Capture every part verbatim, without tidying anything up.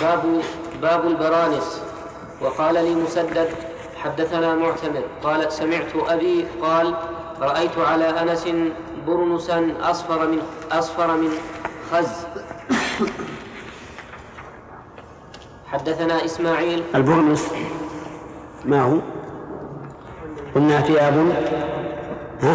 باب باب البرانس. وقال لي مسدد حدثنا معتمر قال سمعت أبي قال رأيت على أنس برنسا أصفر من أصفر من خز. حدثنا إسماعيل. البرنس ما هو؟ قلنا ثياب ها؟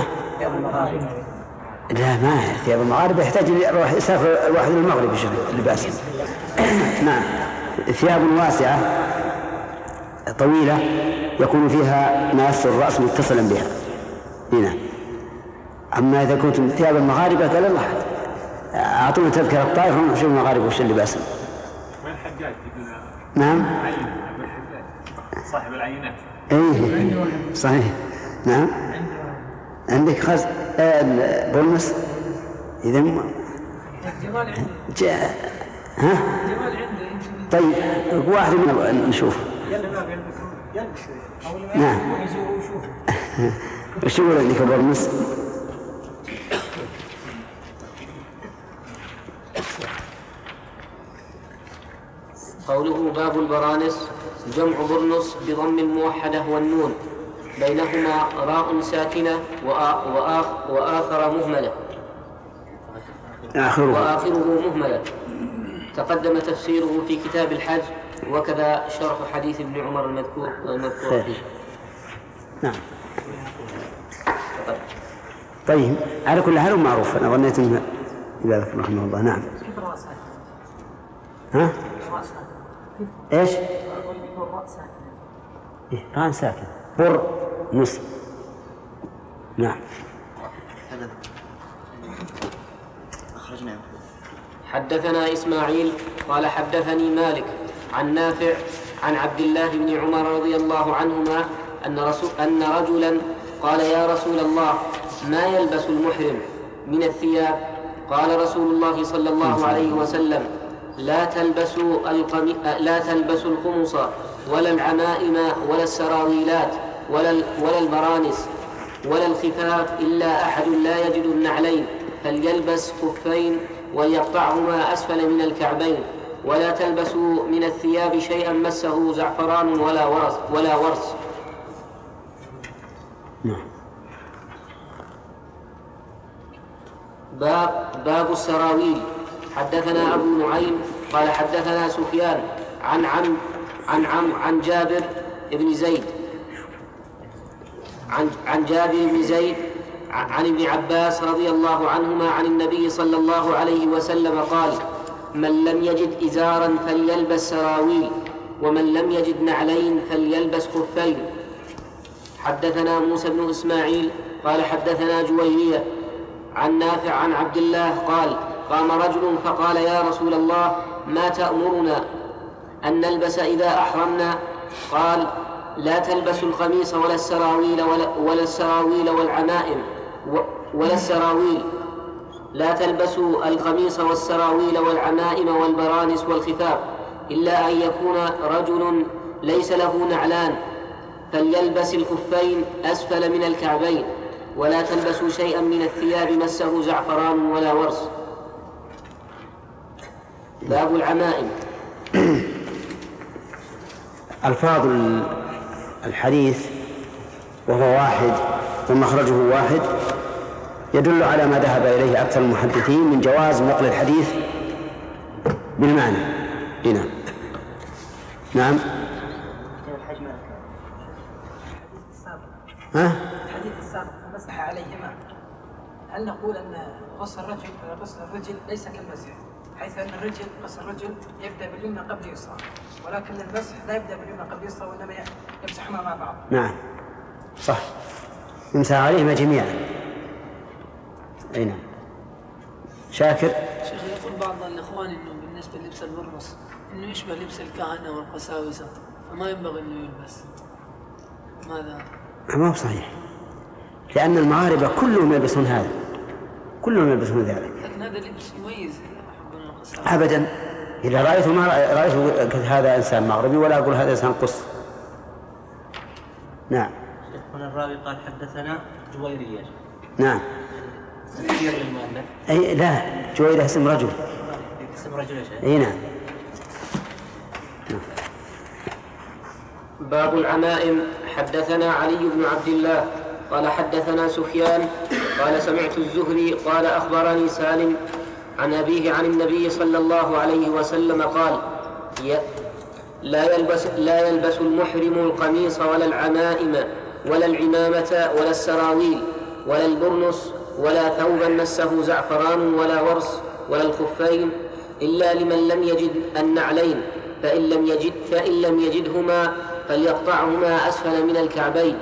لا ما هي ثياب المغاربة، يحتاج يروح يسافر الواحد للمغرب يشوف اللباس. نعم، ثياب واسعة طويلة يكون فيها ماس الرأس متصلا بها. هنا أما إذا كنت ثياب المغاربة قال الله أعطونا تذكرة الطائف ونشوف المغاربة وش اللباس. وين الحجاج؟ نعم صاحب العينات. ايه صحيح. نعم عندك خز آه برنس. إذا م... جمال عندي. جاء ها؟ جمال عندي. طيب واحد من نشوف. نعم. وش يقول عندك برنس؟ قوله باب البرانس جمع برنس بضم الموحدة والنون بينهما راء ساكنة وآخ وآخر مهملة آخره وآخره مهملة. تقدم تفسيره في كتاب الحج وكذا شرح حديث ابن عمر المذكور المذكور فيه. نعم. طيب على كل حال معروف. أنا ظنيت أنه ذلك رحمه الله. نعم. ها؟ إيش؟ إيه راء ساكن بر نص. نعم. حدثنا إسماعيل قال حدثني مالك عن نافع عن عبد الله بن عمر رضي الله عنهما أن, رسول أن رجلا قال يا رسول الله ما يلبس المحرم من الثياب؟ قال رسول الله صلى الله عليه وسلم لا تلبسوا القمي... لا تلبسوا القمص ولا العمائم ولا السراويلات ولا ولا البرانس ولا الخفاف إلا أحد لا يجد النعلين فليلبس خفين وليقطعهما أسفل من الكعبين ولا تلبسوا من الثياب شيئا مسه زعفران ولا ورس ولا ورس. باب باب السراويل. حدثنا أبو نعيم قال حدثنا سفيان عن عم عن عم عن جابر بن زيد عن عن جابر بن زيد عن ابن عباس رضي الله عنهما عن النبي صلى الله عليه وسلم قال من لم يجد إزارا فليلبس سراويل ومن لم يجد نعلين فليلبس خفين. حدثنا موسى بن إسماعيل قال حدثنا جويرية عن نافع عن عبد الله قال قام رجل فقال يا رسول الله ما تأمرنا أن نلبس إذا أحرمنا؟ قال لا تلبسوا القميص ولا السراويل ولا, ولا السراويل والعمائم ولا السراويل لا تلبسوا القميص والسراويل والعمائم والبرانس والخفاف إلا أن يكون رجل ليس له نعلان فليلبس الخفين أسفل من الكعبين ولا تلبسوا شيئا من الثياب مسه زعفران ولا ورس. باب العمائم. ألفاظ الحديث وهو واحد ومخرجه واحد يدل على ما ذهب إليه أكثر المحدثين من جواز نقل الحديث بالمعنى. هنا نعم. ها؟ الحديث السابق المسح عليهما هل نقول أن غسل الرجل غسل الرجل ليس كالمسح حيث أن الرجل غسل الرجل يبدأ باليمنى قبل اليسرى ولكن المسح لا يبدأ باليمنى قبل اليسرى وإنما يمسحهما مع بعض؟ نعم صح يمسح عليهما جميعا. أي نعم. شاكر. شيخ يقول بعض الإخوان إنه بالنسبة للبس البرنس إنه يشبه لبس الكهنة والقساوسة فما ينبغي إنه يلبس. ماذا؟ ما هو صحيح لأن المغاربة كلهم يلبسون هذا كلهم يلبسون ذلك. لكن هذا لبس يميز أبدا. إذا رأيته ما رأيته هذا إنسان مغربي ولا أقول هذا إنسان قص. نعم. هنا الراوي قال حدثنا جويرية. نعم. أي لا جويرية اسم رجل. اسم رجل يا شيخ. أي نعم. باب العمائم. حدثنا علي بن عبد الله قال حدثنا سفيان قال سمعت الزهري قال أخبرني سالم عن أبيه عن النبي صلى الله عليه وسلم قال لا يلبس, لا يلبس المحرم القميص ولا العمائم ولا العمامة ولا السراويل ولا البرنس ولا ثوبا مسه زعفران ولا ورس ولا الخفين إلا لمن لم يجد النعلين فإن لم, يجد فإن لم يجدهما فليقطعهما أسفل من الكعبين.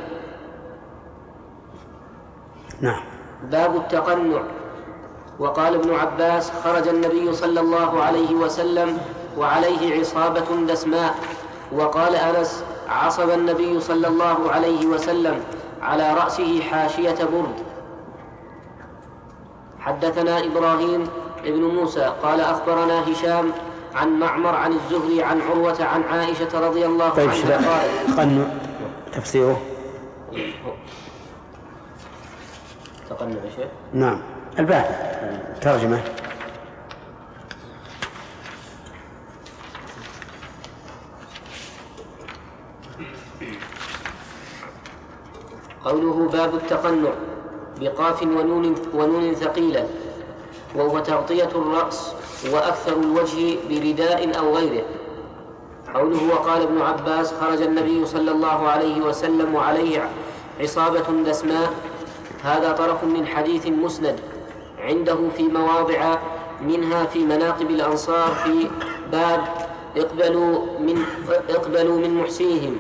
نعم. باب التقنع. وقال ابن عباس خرج النبي صلى الله عليه وسلم وعليه عصابة دسماء. وقال أنس عصب النبي صلى الله عليه وسلم على رأسه حاشية برد. حدثنا إبراهيم ابن موسى قال أخبرنا هشام عن معمر عن الزهري عن عروة عن عائشة رضي الله طيب عنها قالت. تقنع تفسيره. تقنع شيء. نعم. الباب ترجمة. قوله باب التقنع بقاف ونون, ونون ثقيلة وهو تغطية الرأس وأكثر الوجه برداء أو غيره. قوله وقال ابن عباس خرج النبي صلى الله عليه وسلم وعليه عصابة دسماء. هذا طرف من حديث مسند عنده في مواضع منها في مناقب الأنصار في باب اقبلوا من, اقبلوا من محسنهم.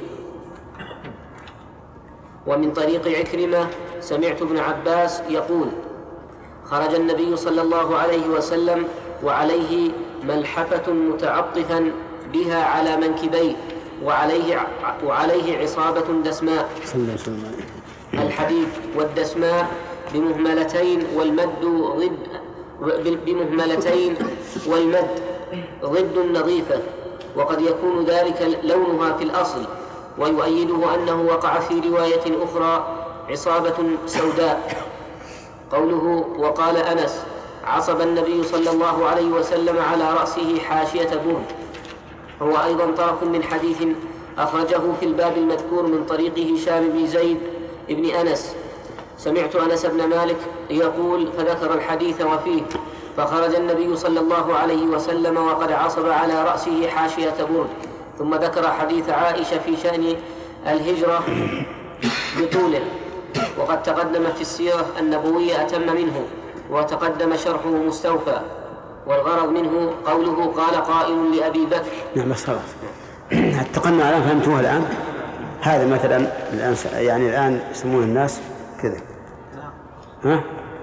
ومن طريق عكرمة سمعت ابن عباس يقول خرج النبي صلى الله عليه وسلم وعليه ملحفة متعطفا بها على منكبيه وعليه, وعليه عصابة دسماء. الحديد والدسماء بمهملتين والمد ضد بمهملتين والمد ضد نظيفة، وقد يكون ذلك لونها في الأصل، ويؤيده أنه وقع في رواية أخرى عصابة سوداء. قوله وقال أنس عصب النبي صلى الله عليه وسلم على رأسه حاشية برد، هو أيضا طرف من حديث أخرجه في الباب المذكور من طريق هشام بن زيد ابن أنس. سمعت أنس بن مالك يقول فذكر الحديث وفيه فخرج النبي صلى الله عليه وسلم وقد عصب على رأسه حاشية برد، ثم ذكر حديث عائشة في شأن الهجرة بطوله، وقد تقدم في السيرة النبوية أتم منه وتقدم شرحه مستوفى، والغرض منه قوله قال قائل لأبي بكر. نعم بس خلاص التقنع الآن فهمتوها الآن. هذا مثلا الآن يعني الآن يسمون الناس كذا، ها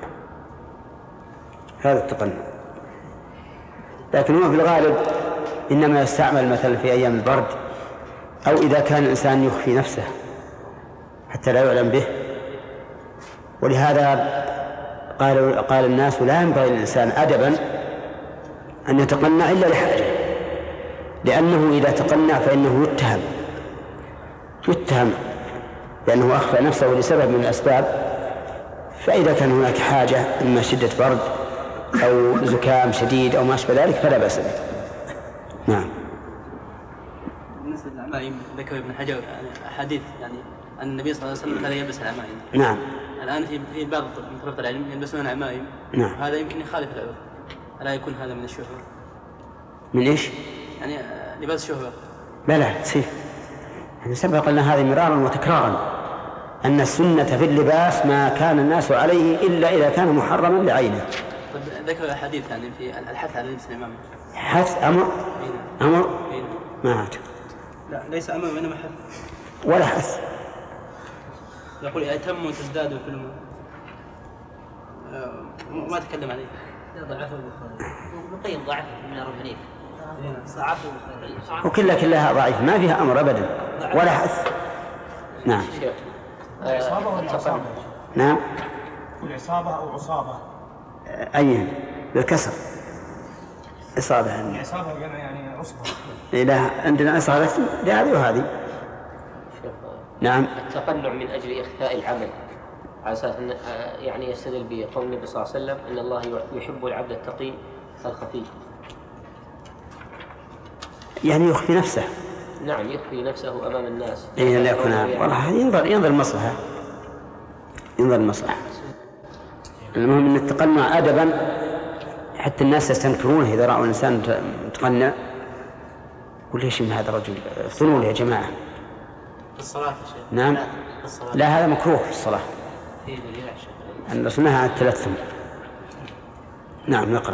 هذا التقنع، لكن هو في الغالب إنما يستعمل مثلا في أيام البرد أو إذا كان الإنسان يخفي نفسه حتى لا يعلم به. ولهذا قال, قال الناس لا ينبغي للإنسان أدبا أن يتقنع إلا لحاجة، لأنه إذا تقنع فإنه يتهم يتهم لأنه أخفى نفسه لسبب من الأسباب. فإذا كان هناك حاجة إما شدة برد أو زكام شديد أو ما أشبه ذلك فلا بأس به. نعم. بالنسبة للعمائم ذكر ابن حجر أحاديث يعني أن النبي صلى الله عليه وسلم كان يلبس العمائم. نعم. الآن في في بعض من طلبة العلم يلبسون العمائم. نعم. هذا يمكن يخالف العرف، ألا يكون هذا من الشهرة؟ من إيش؟ يعني لباس شهرة. بلى تصير. يعني سبق لنا هذه مرارا وتكرارا أن السنة في اللباس ما كان الناس عليه إلا إذا كان محرما لعينه. طيب ذكر حديث يعني في الحث على لبس العمامة. حث أمر؟ أمر؟ ما هات. لا ليس أمر وإنما حث. ولا حث. يقول أتم وتزداد كل ما ما تكلم عليه. ضعفه البخاري. مقيم ضعف من الرمانيين. ضعفه البخاري. وكلها كلها ضعيف ما فيها أمر أبدا ولا حث. نعم. عصابة ولا عصابة؟ نعم. والعصابة أو عصابة؟ أيها بالكسر إصابة يعني. عصابة يعني عصبة. لا عندنا إصابة لهذه وهذه. نعم. التقنع من أجل إخفاء العمل على أساس يعني يستدل بقول النبي صلى الله عليه وسلم أن الله يحب العبد التقي الخفي. يعني يخفي نفسه نعم يخفي نفسه أمام الناس. إيه لا يكون والله ينظر ينظر المصلحة ينظر المصلحة. المهم أن التقنع أدبا حتى الناس يستنكرونه إذا رأوا الإنسان متقنع. قل ليش من هذا الرجل افتنوا يا جماعة. في الصلاة يا شيخ. نعم. في الصلاة. لا هذا مكروه في الصلاة. في دليل يا شيخ. أن رسمها على التلثم. نعم نقرأ.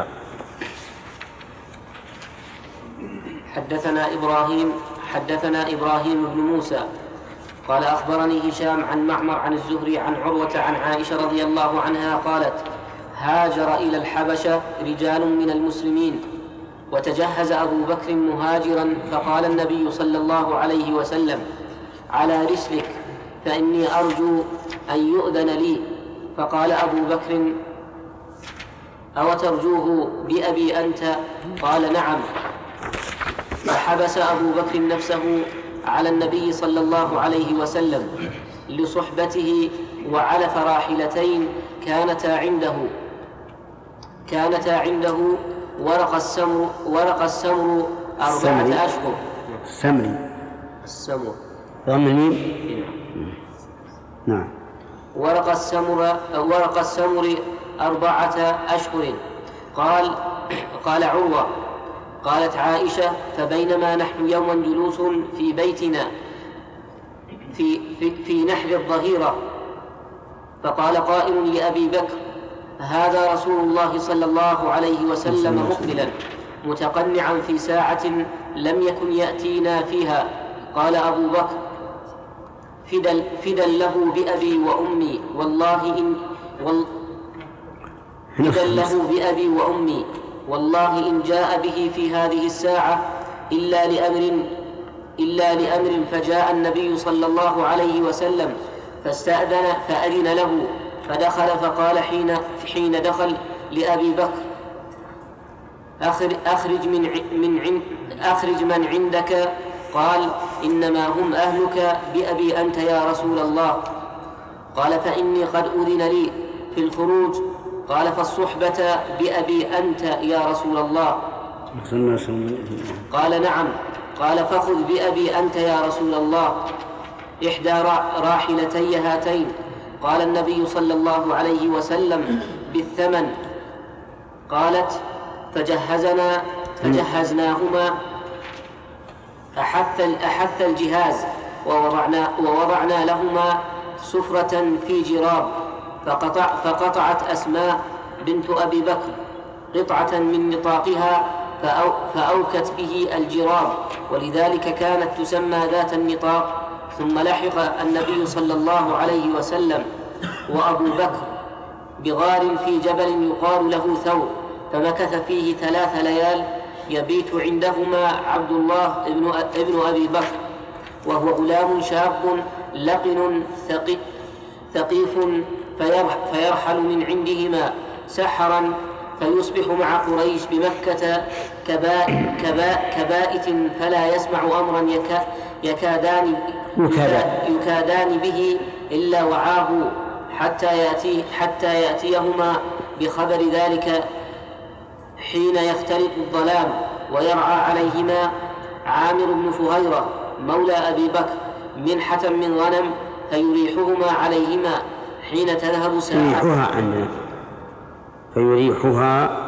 حدثنا إبراهيم حدثنا إبراهيم بن موسى قال أخبرني هشام عن معمر عن الزهري عن عروة عن عائشة رضي الله عنها قالت هاجر إلى الحبشة رجال من المسلمين وتجهز أبو بكر مهاجرا فقال النبي صلى الله عليه وسلم على رسلك فإني أرجو أن يؤذن لي. فقال أبو بكر أو ترجوه بأبي أنت؟ قال نعم. فحبس أبو بكر نفسه على النبي صلى الله عليه وسلم لصحبته وعلف راحلتين كانتا عنده كانتا عنده ورق السمر ورق السمر أربعة أشهر. السمري السمر ضم الميم. نعم. ورق السمر ورق السمر أربعة أشهر. قال قال عروة قالت عائشة فبينما نحن يوما جلوس في بيتنا في, في, في نحر الظهيرة فقال قائل لأبي بكر هذا رسول الله صلى الله عليه وسلم مقبلا متقنعا في ساعة لم يكن يأتينا فيها. قال أبو بكر فدا, فدا له بأبي وأمي والله إن وال فدا له بأبي وأمي والله إن جاء به في هذه الساعة إلا لأمر إلا لأمر فجاء النبي صلى الله عليه وسلم فاستأذن فأذن له فدخل فقال حين حين دخل لأبي بكر أخرج من من عند أخرج من عندك. قال إنما هم أهلك بأبي أنت يا رسول الله. قال فإني قد أذن لي في الخروج. قال فالصحبة بأبي أنت يا رسول الله. قال نعم. قال فخذ بأبي أنت يا رسول الله إحدى راحلتي هاتين. قال النبي صلى الله عليه وسلم بالثمن. قالت فجهزنا فجهزناهما أحث أحث الجهاز ووضعنا, ووضعنا لهما سفرة في جراب فقطع فقطعت أسماء بنت أبي بكر قطعة من نطاقها فأو فأوكت به الجراب ولذلك كانت تسمى ذات النطاق. ثم لحق النبي صلى الله عليه وسلم وأبو بكر بغار في جبل يقال له ثور فمكث فيه ثلاث ليال يبيت عندهما عبد الله ابن, ابن أبي بكر وهو غلام شاب لقن ثقيف فيرحل من عندهما سحرا فيصبح مع قريش بمكة كبائت فلا يسمع أمرا يكا يكادان, يكادان به إلا وعاه حتى, يأتي حتى يأتيهما بخبر ذلك حين يختلط الظلام ويرعى عليهما عامر بن فهيرة مولى أبي بكر منحة من غنم فيريحهما عليهما حين تذهب ساعة عندنا فيريحها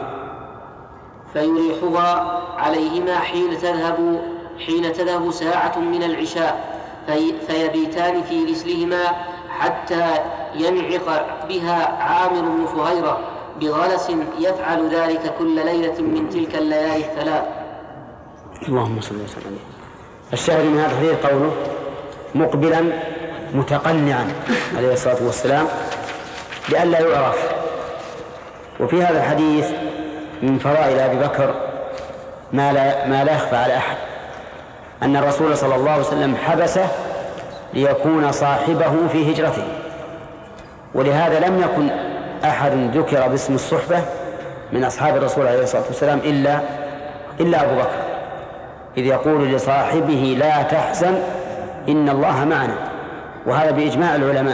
فيريحها عليهما حين تذهب حين تذهب ساعة من العشاء في فيبيتان في رسلهما حتى ينعق بها عامر بن فهيرة بغلس يفعل ذلك كل ليلة من تلك الليالي الثلاث. اللهم صل وسلم عليه. الشاهد من هذا الحديث قوله مقبلا متقنعا عليه الصلاة والسلام لئلا يعرف. وفي هذا الحديث من فضائل أبي بكر ما لا, ما لا يخفى على أحد أن الرسول صلى الله عليه وسلم حبسه ليكون صاحبه في هجرته ولهذا لم يكن أحد ذكر باسم الصحبة من أصحاب الرسول عليه الصلاة والسلام إلا, إلا أبو بكر إذ يقول لصاحبه لا تحزن إن الله معنا وهذا بإجماع العلماء.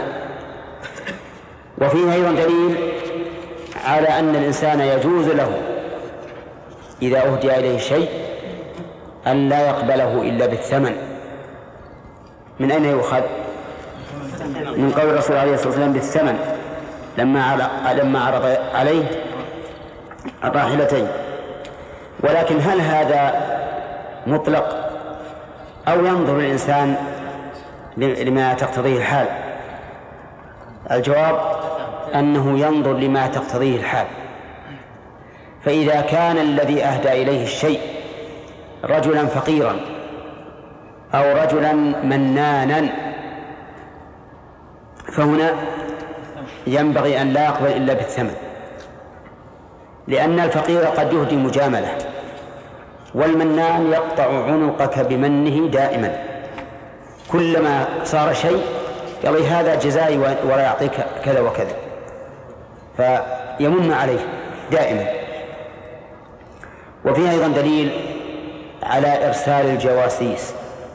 وفيه أيضا دليل على أن الإنسان يجوز له إذا أهدي إليه شيء أن لا يقبله إلا بالثمن من أين يؤخذ؟ من قول الرسول عليه الصلاة والسلام بالثمن لما لما عرض عليه الراحلتين. ولكن هل هذا مطلق أو ينظر الإنسان لما تقتضيه الحال؟ الجواب أنه ينظر لما تقتضيه الحال. فإذا كان الذي أهدى إليه الشيء رجلا فقيرا أو رجلا منانا فهنا ينبغي أن لا يقبل إلا بالثمن، لأن الفقير قد يهدي مجاملة، والمنان يقطع عنقك بمنه دائما، كلما صار شيء قال هذا جزائي ولا يعطيك كذا وكذا، فيمن عليه دائما. وفيها أيضا دليل على إرسال الجواسيس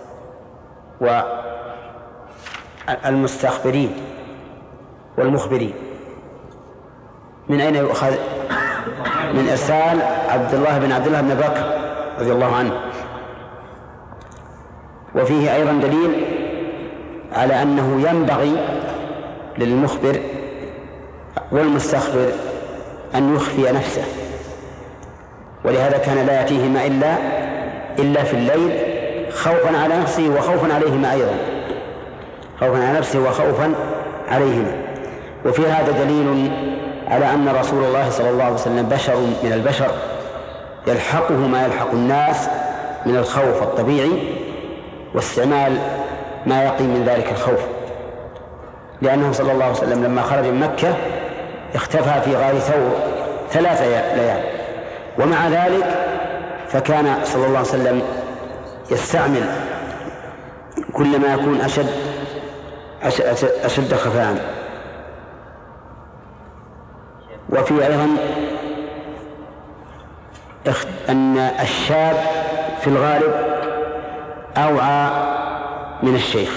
والمستخبرين والمخبرين. من أين يؤخذ؟ من إرسال عبد الله بن عبد الله بن بكر رضي الله عنه. وفيه أيضا دليل على أنه ينبغي للمخبر والمستخبر أن يخفي نفسه، ولهذا كان لا يأتيهما إلا إلا في الليل خوفا على نفسه وخوفا عليهما أيضا، خوفا على نفسه وخوفا عليهما. وفي هذا دليل على أن رسول الله صلى الله عليه وسلم بشر من البشر يلحقه ما يلحق الناس من الخوف الطبيعي واستعمال ما يقي من ذلك الخوف، لأنه صلى الله عليه وسلم لما خرج من مكة اختفى في غار ثور ثلاث ليال، ومع ذلك فكان صلى الله عليه وسلم يستعمل كل ما يكون أشد أشد خفاء. وفي أيضا أن الشاب في الغالب أوعى من الشيخ،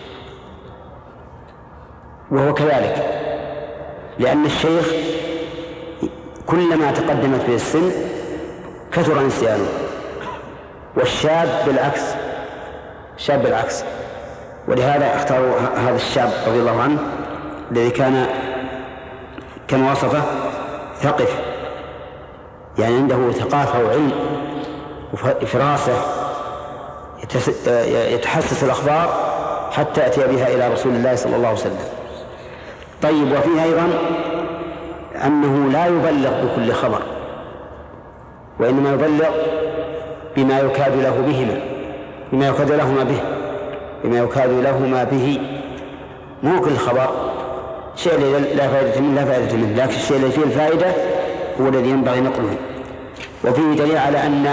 وهو كذلك، لأن الشيخ كلما تقدمت به السن كثر نسيانه، والشاب بالعكس، شاب بالعكس. ولهذا اختاروا هذا الشاب رضي الله عنه الذي كان كما وصفه ثقف، يعني عنده ثقافة وعلم وفراسة، يتحسس الأخبار حتى يأتي بها إلى رسول الله صلى الله عليه وسلم. طيب، وفيه أيضا أنه لا يبلغ بكل خبر، وإنما يبلغ بما يكاد له بهما بما يكاد لهما به بما يكاد لهما به، مو كل خبر، شيء لا فائدة منه لا فائدة منه، لكن الشيء الذي فيه الفائدة هو الذي ينبغي نقله. وفيه دليل على أن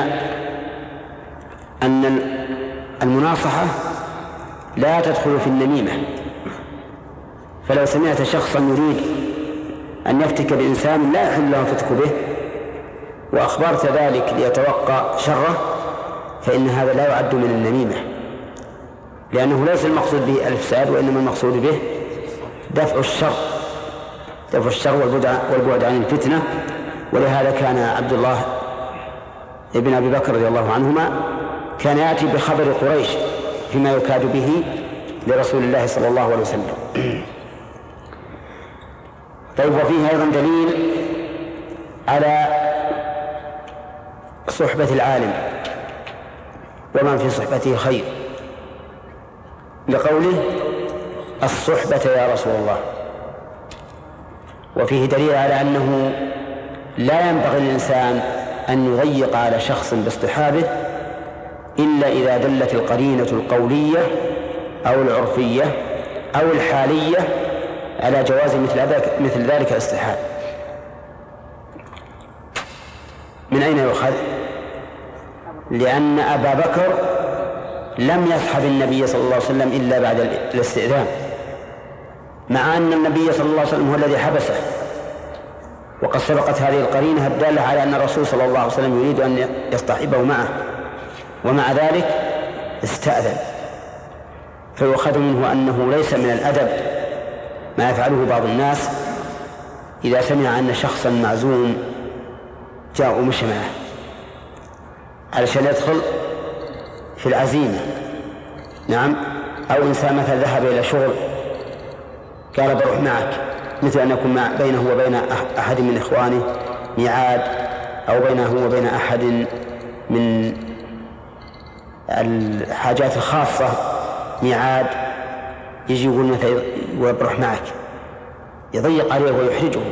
أن المناصحة لا تدخل في النميمة. فلو سمعت شخصا يريد أن يفتك بإنسان لا يحل له الفتك به وأخبرت ذلك ليتوقع شره، فإن هذا لا يعد من النميمة، لأنه ليس المقصود به الإفساد، وإنما المقصود به دفع الشر دفع الشر والبعد عن الفتنة. ولهذا كان عبد الله ابن أبي بكر رضي الله عنهما كان يأتي بخبر قريش فيما يكاد به لرسول الله صلى الله عليه وسلم. طيب، وفيه أيضا دليل على صحبة العالم ومن في صحبته خير، لقوله الصحبة يا رسول الله. وفيه دليل على أنه لا ينبغي للإنسان أن يضيق على شخص باصطحابه إلا إذا دلت القرينة القولية أو العرفية أو الحالية على جواز مثل ذلك مثل ذلك الاصطحاب. من أين يؤخذ؟ لأن أبا بكر لم يصحب النبي صلى الله عليه وسلم إلا بعد الاستئذان، مع أن النبي صلى الله عليه وسلم هو الذي حبسه، وقد سبقت هذه القرينة الدالة على أن الرسول صلى الله عليه وسلم يريد أن يصطحبه معه، ومع ذلك استأذن. فيؤخذ منه أنه ليس من الأدب ما يفعله بعض الناس إذا سمع أن شخصا معزوم جاء ومشى معه علشان يدخل في العزيمة، نعم، أو إنسان مثلا ذهب إلى شغل قال بروح معك، مثل أن يكون مع بينه وبين أحد من إخوانه ميعاد، أو بينه وبين أحد من الحاجات الخاصة ميعاد، يجي يقول مثلا بروح معك، يضيق عليه ويحرجه.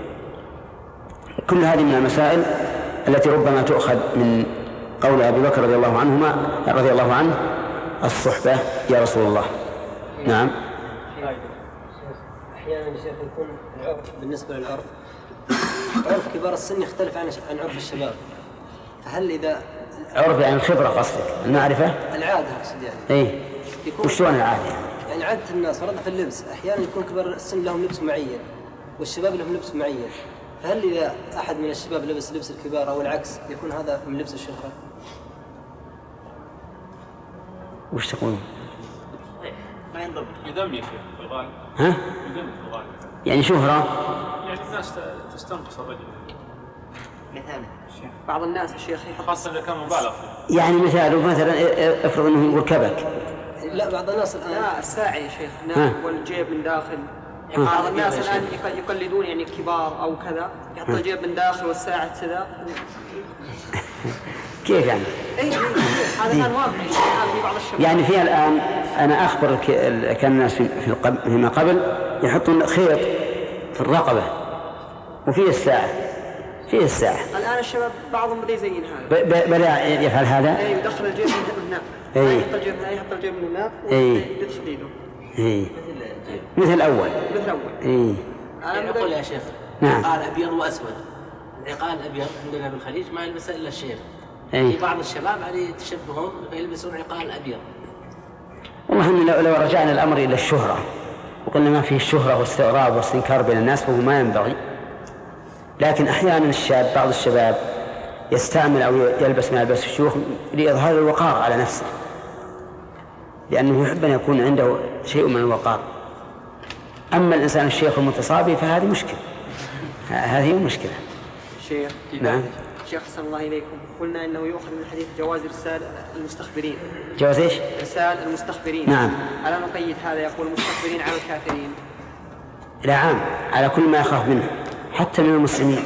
كل هذه من المسائل التي ربما تؤخذ من قول أبي بكر رضي الله عنهما رضي الله عنه الصحبة يا رسول الله. نعم. أحيانا يا شيخ يكون العرف بالنسبة للعرف عرف كبار السن يختلف عن عن عرف الشباب، فهل إذا عرف يعني الخبرة قصدك المعرفة؟ العادة أقصد يعني. إيه. وشلون العادة يعني؟ يعني عادة الناس فرضا في اللبس أحيانا يكون كبار السن لهم لبس معين والشباب لهم لبس معين، فهل إذا أحد من الشباب لبس لبس الكبار أو العكس يكون هذا من لبس الشهرة؟ وش تقولون؟ ما ينضبط يذم يا شيخ في الغالب. ها؟ يذم في الغالب. يعني شهرة؟ يعني الناس تستنقص الرجل. مثال بعض الناس يا شيخ خاصة إذا كان مبالغ. يعني مثاله مثلا افرض انه يقول كبك. لا بعض الناس الآن لا الساعي يا شيخ نعم والجيب من داخل. بعض الناس الآن يقلدون يعني كبار أو كذا يحط الجيب من داخل والساعة كذا. كيف يعني؟ اي هذا كان واقع في بعض الشباب. يعني فيها الآن أنا أخبر كان الناس في فيما قبل يحطون خيط في الرقبة وفيه الساعة فيه الساعة. الآن الشباب بعضهم بدأ يزين هذا. بدأ يفعل هذا؟ اي يدخل الجيب من هنا. اي يحط الجيب هنا يحط الجيب من هناك ويدش في ايده. اي مثل الأول. مثل الأول. اي. أنا أقول يا شيخ. نعم. عقال أبيض وأسود. العقال الأبيض عندنا بالخليج ما يلبس إلا الشيخ. أي. في بعض الشباب عليه تشبههم فيلبسون عقال أبيض. والله إن لو, لو رجعنا الأمر إلى الشهرة وقلنا ما فيه الشهرة واستغراب واستنكار بين الناس فهو ما ينبغي، لكن أحيانا الشاب بعض الشباب يستعمل أو يلبس ما يلبس الشيوخ لإظهار الوقار على نفسه، لأنه يحب أن يكون عنده شيء من الوقار. أما الإنسان الشيخ المتصابي فهذه مشكلة، هذه مشكلة. شيخ نعم. شيخ أحسن الله إليكم، قلنا إنه يؤخذ من الحديث جواز إرسال المستخبرين. جواز إيش؟ إرسال المستخبرين. نعم. ألا نقيد هذا يقول المستخبرين على الكافرين؟ لا عام على كل ما يخاف منه حتى من المسلمين.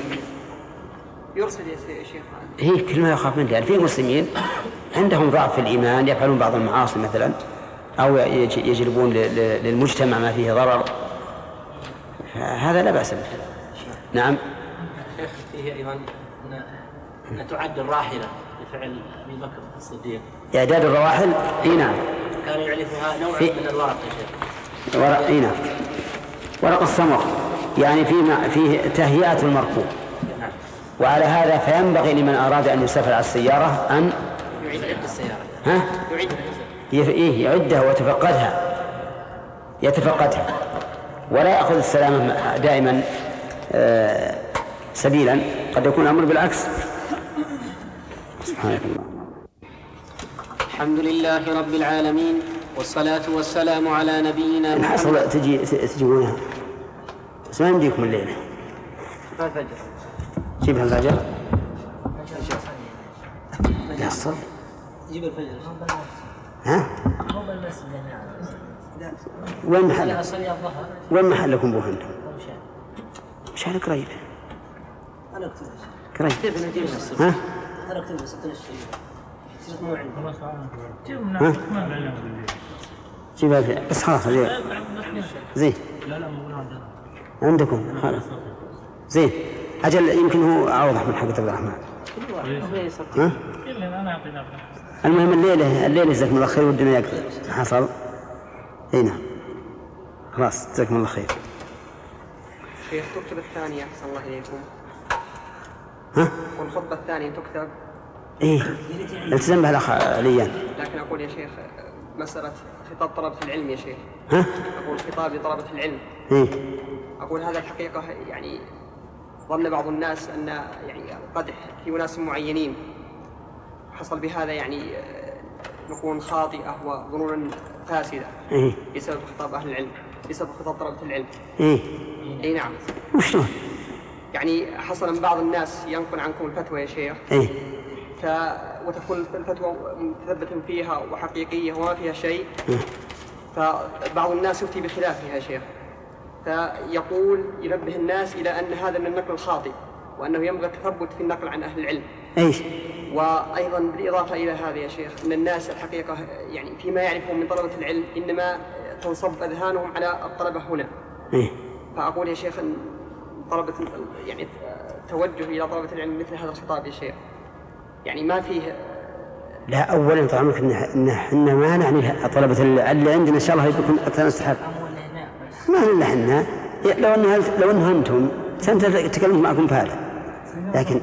يرسل يا شيخ. هي كل ما يخاف منه، يعني في مسلمين عندهم ضعف في الإيمان يفعلون بعض المعاصي مثلا أو يجلبون للمجتمع ما فيه ضرر، هذا لا بأس به. نعم. شيخ فيه أيضا أن تعد الراحلة لفعل أبي بكر الصديق. إعداد الرواحل إي نعم. كان يعرفها نوع من الورق يا شيخ. ورق إي نعم. ورق السمر يعني فيه فيه تهيئة المركوب. نعم. وعلى هذا فينبغي لمن أراد أن يسافر على السيارة أن يعد السيارة. ها؟ إيه يعدها ويتفقدها يتفقدها ولا يأخذ السلامة دائما آه سبيلا، قد يكون الأمر بالعكس. سبحانك الله. الحمد لله رب العالمين والصلاة والسلام على نبينا محمد. حصل تجي تجيبونها بس ما يمديكم الليلة. الفجر. جيبها الفجر. يحصل. جيب الفجر. ها؟ وين محل؟ وين محلكم بوه انتم؟ مشان قريب. أنا أكتب. قريب. كيف نجيب السر؟ ها؟ أنا أكتب بس أكتب الشيء. سيرة مو عندي. ها؟ جيبها في بس خلاص زين. زين. لا لا مو عندنا. عندكم خلاص. زين. أجل يمكن هو أوضح من حق عبد الرحمن. ها؟ أنا أعطينا. المهم الليلة الليلة جزاكم الله خير ودنا يكثر حصل. اي نعم خلاص جزاكم الله خير. شيخ تكتب الثانية أحسن الله إليكم. ها؟ والخطبة الثانية تكتب. ايه التزم بها الأخ عليان. لكن أقول يا شيخ مسألة خطاب طلبة العلم يا شيخ. ها؟ أقول خطاب طلبة العلم. ايه أقول هذا الحقيقة يعني ظن بعض الناس أن يعني قدح في أناس معينين حصل بهذا يعني نكون خاطئة وظنونا فاسدة. إيه؟ بسبب خطاب أهل العلم بسبب خطاب طلبة العلم. ايه اي نعم. وشلون؟ يعني حصل من بعض الناس ينقل عنكم الفتوى يا شيخ. ايه ف... وتكون الفتوى مثبتة فيها وحقيقية وما فيها شيء. إيه؟ فبعض الناس يفتي بخلافها يا شيخ، فيقول ينبه الناس إلى أن هذا من النقل الخاطئ، وأنه ينبغي التثبت في النقل عن أهل العلم. إيش؟ وأيضا بالإضافة إلى هذا يا شيخ أن الناس الحقيقة يعني فيما يعرفون من طلبة العلم إنما تنصب أذهانهم على الطلبة هنا. إيه؟ فأقول يا شيخ أن طلبة يعني توجه إلى طلبة العلم مثل هذا الخطاب يا شيخ يعني ما فيه. لا أولا طبعا إن إحنا ما نعني طلبة اللي عندنا إن شاء الله يكون أكثر استحق. ما إلا إحنا لو أنها لو أنها أنتم سنت تكلمت معكم في هذا، لكن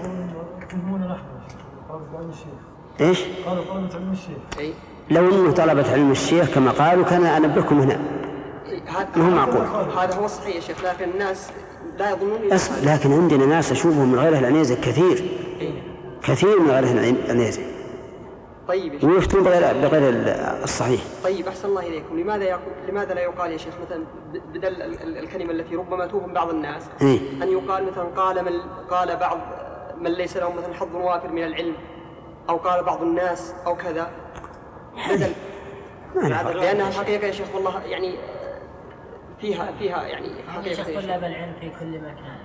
إيش؟ قالوا طلبة علم الشيخ. لو أنه طلبة علم الشيخ كما قالوا كان أنبهكم هنا. ما هو معقول. هذا هو الصحيح يا شيخ، لكن الناس لا يظنون. لكن عندنا ناس أشوفهم من غير العنيزة كثير كثير من غير العنيزة. طيب ويفتون بغير بغير الصحيح. طيب أحسن الله إليكم، لماذا يقول لماذا لا يقال يا شيخ مثلا بدل الكلمة التي ربما توهم بعض الناس إيه؟ أن يقال مثلا قال من قال بعض من ليس لهم مثلا حظ وافر من العلم، أو قال بعض الناس أو كذا بدل، لأنها الحقيقة يا شيخ والله يعني فيها فيها يعني حقيقة طلاب العلم في كل مكان.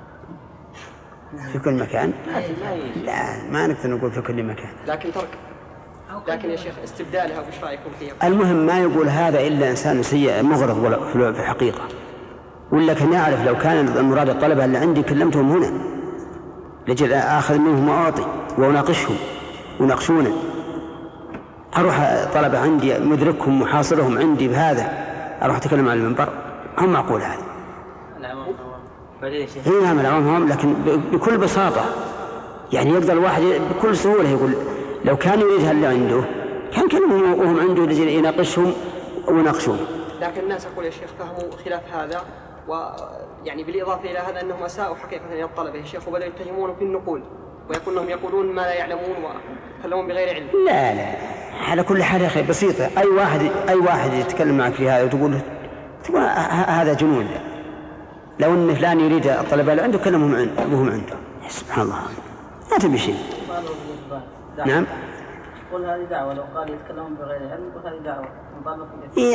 في كل مكان؟ لا ما نقدر نقول في كل مكان. لكن ترك لكن يا شيخ استبدالها وش رأيكم فيها؟ المهم ما يقول هذا إلا إنسان سيء مغرض في الحقيقة، ولا كان يعرف لو كان المراد الطلبة اللي عندي كلمتهم هنا لجل آخذ منهم وأعطي وأناقشهم وناقشونا. أروح طلبة عندي مدركهم محاصرهم عندي بهذا أروح أتكلم عن المنبر؟ هم معقول هذا؟ هي نعم العوام هم، لكن بكل بساطة يعني يقدر الواحد بكل سهولة يقول لو كان يريد اللي عنده كان كلمهم وهم عنده لجل يناقشهم وناقشوه. لكن الناس أقول يا شيخ فهموا خلاف هذا، ويعني بالإضافة إلى هذا أنهم أساءوا حقيقة إلى الطلبة يا شيخ، وبدأوا يتهمون في النقول ويقول أنهم يقولون ما لا يعلمون ويتكلمون بغير علم. لا لا على كل حال يا أخي بسيطة، أي واحد أي واحد يتكلم معك في هذا وتقول تقول هذا جنون. لو أن فلان يريد الطلبة اللي عنده كلمهم عنده وهم عنده. سبحان الله ما تبي شيء. نعم. قل هذه دعوة، لو قال يتكلمون بغير علم وهذه دعوة مطابقة. إيه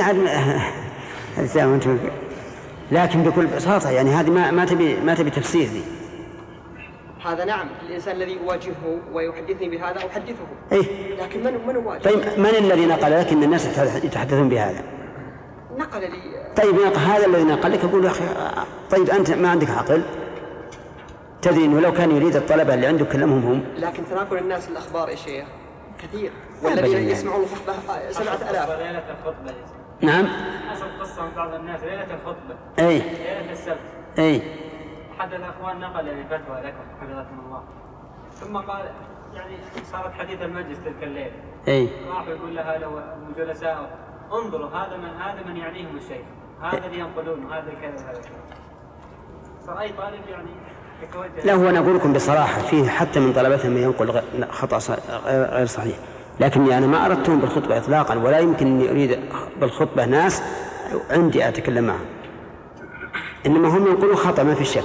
عاد لكن بكل بساطة يعني هذه ما ما تبي ما تبي تفسير دي. هذا نعم الإنسان الذي أواجهه ويحدثني بهذا أحدثه. إيه. لكن من من أواجهه؟ طيب من الذي نقل لك إن الناس يتحدثون بهذا؟ نقل لي. طيب هذا الذي نقل لك أقول يا أخي طيب أنت ما عندك عقل؟ تدري إنه لو كان يريد الطلبة اللي عنده كلمهم هم. لكن تناقل الناس الأخبار يا شيخ كثير، والذين يسمعون الخطبة سبعة آلاف. ليلة الخطبة. نعم. حسب قصة من بعض الناس ليلة الخطبة. أي. ليلة السبت. أي. أحد الأخوان نقل لفتوى لكم حفظكم الله، ثم قال يعني صارت حديث المجلس تلك الليلة. أي. راح يقول لها لو جلساء انظروا هذا من هذا من يعنيهم الشيء، هذا اللي ينقلون وهذا كذا وهذا كذا. صار أي طالب يعني يتوجه. لا هو أنا أقول لكم بصراحة فيه حتى من طلبتهم من ينقل خطأ غير صحيح، لكني أنا ما أردتهم بالخطبة إطلاقا، ولا يمكن أن أريد بالخطبة ناس عندي أتكلم معهم، إنما هم ينقلون خطأ ما في شك.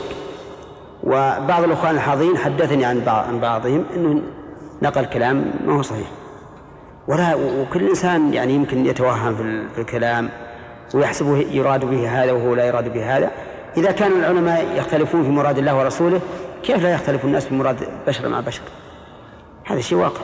وبعض الأخوان الحاضرين حدثني عن بعض عن بعضهم إنه نقل كلام ما هو صحيح، ولا وكل إنسان يعني يمكن يتوهم في الكلام ويحسبه يراد به هذا وهو لا يراد به هذا. إذا كان العلماء يختلفون في مراد الله ورسوله كيف لا يختلف الناس في مراد بشر مع بشر؟ هذا شيء واقع.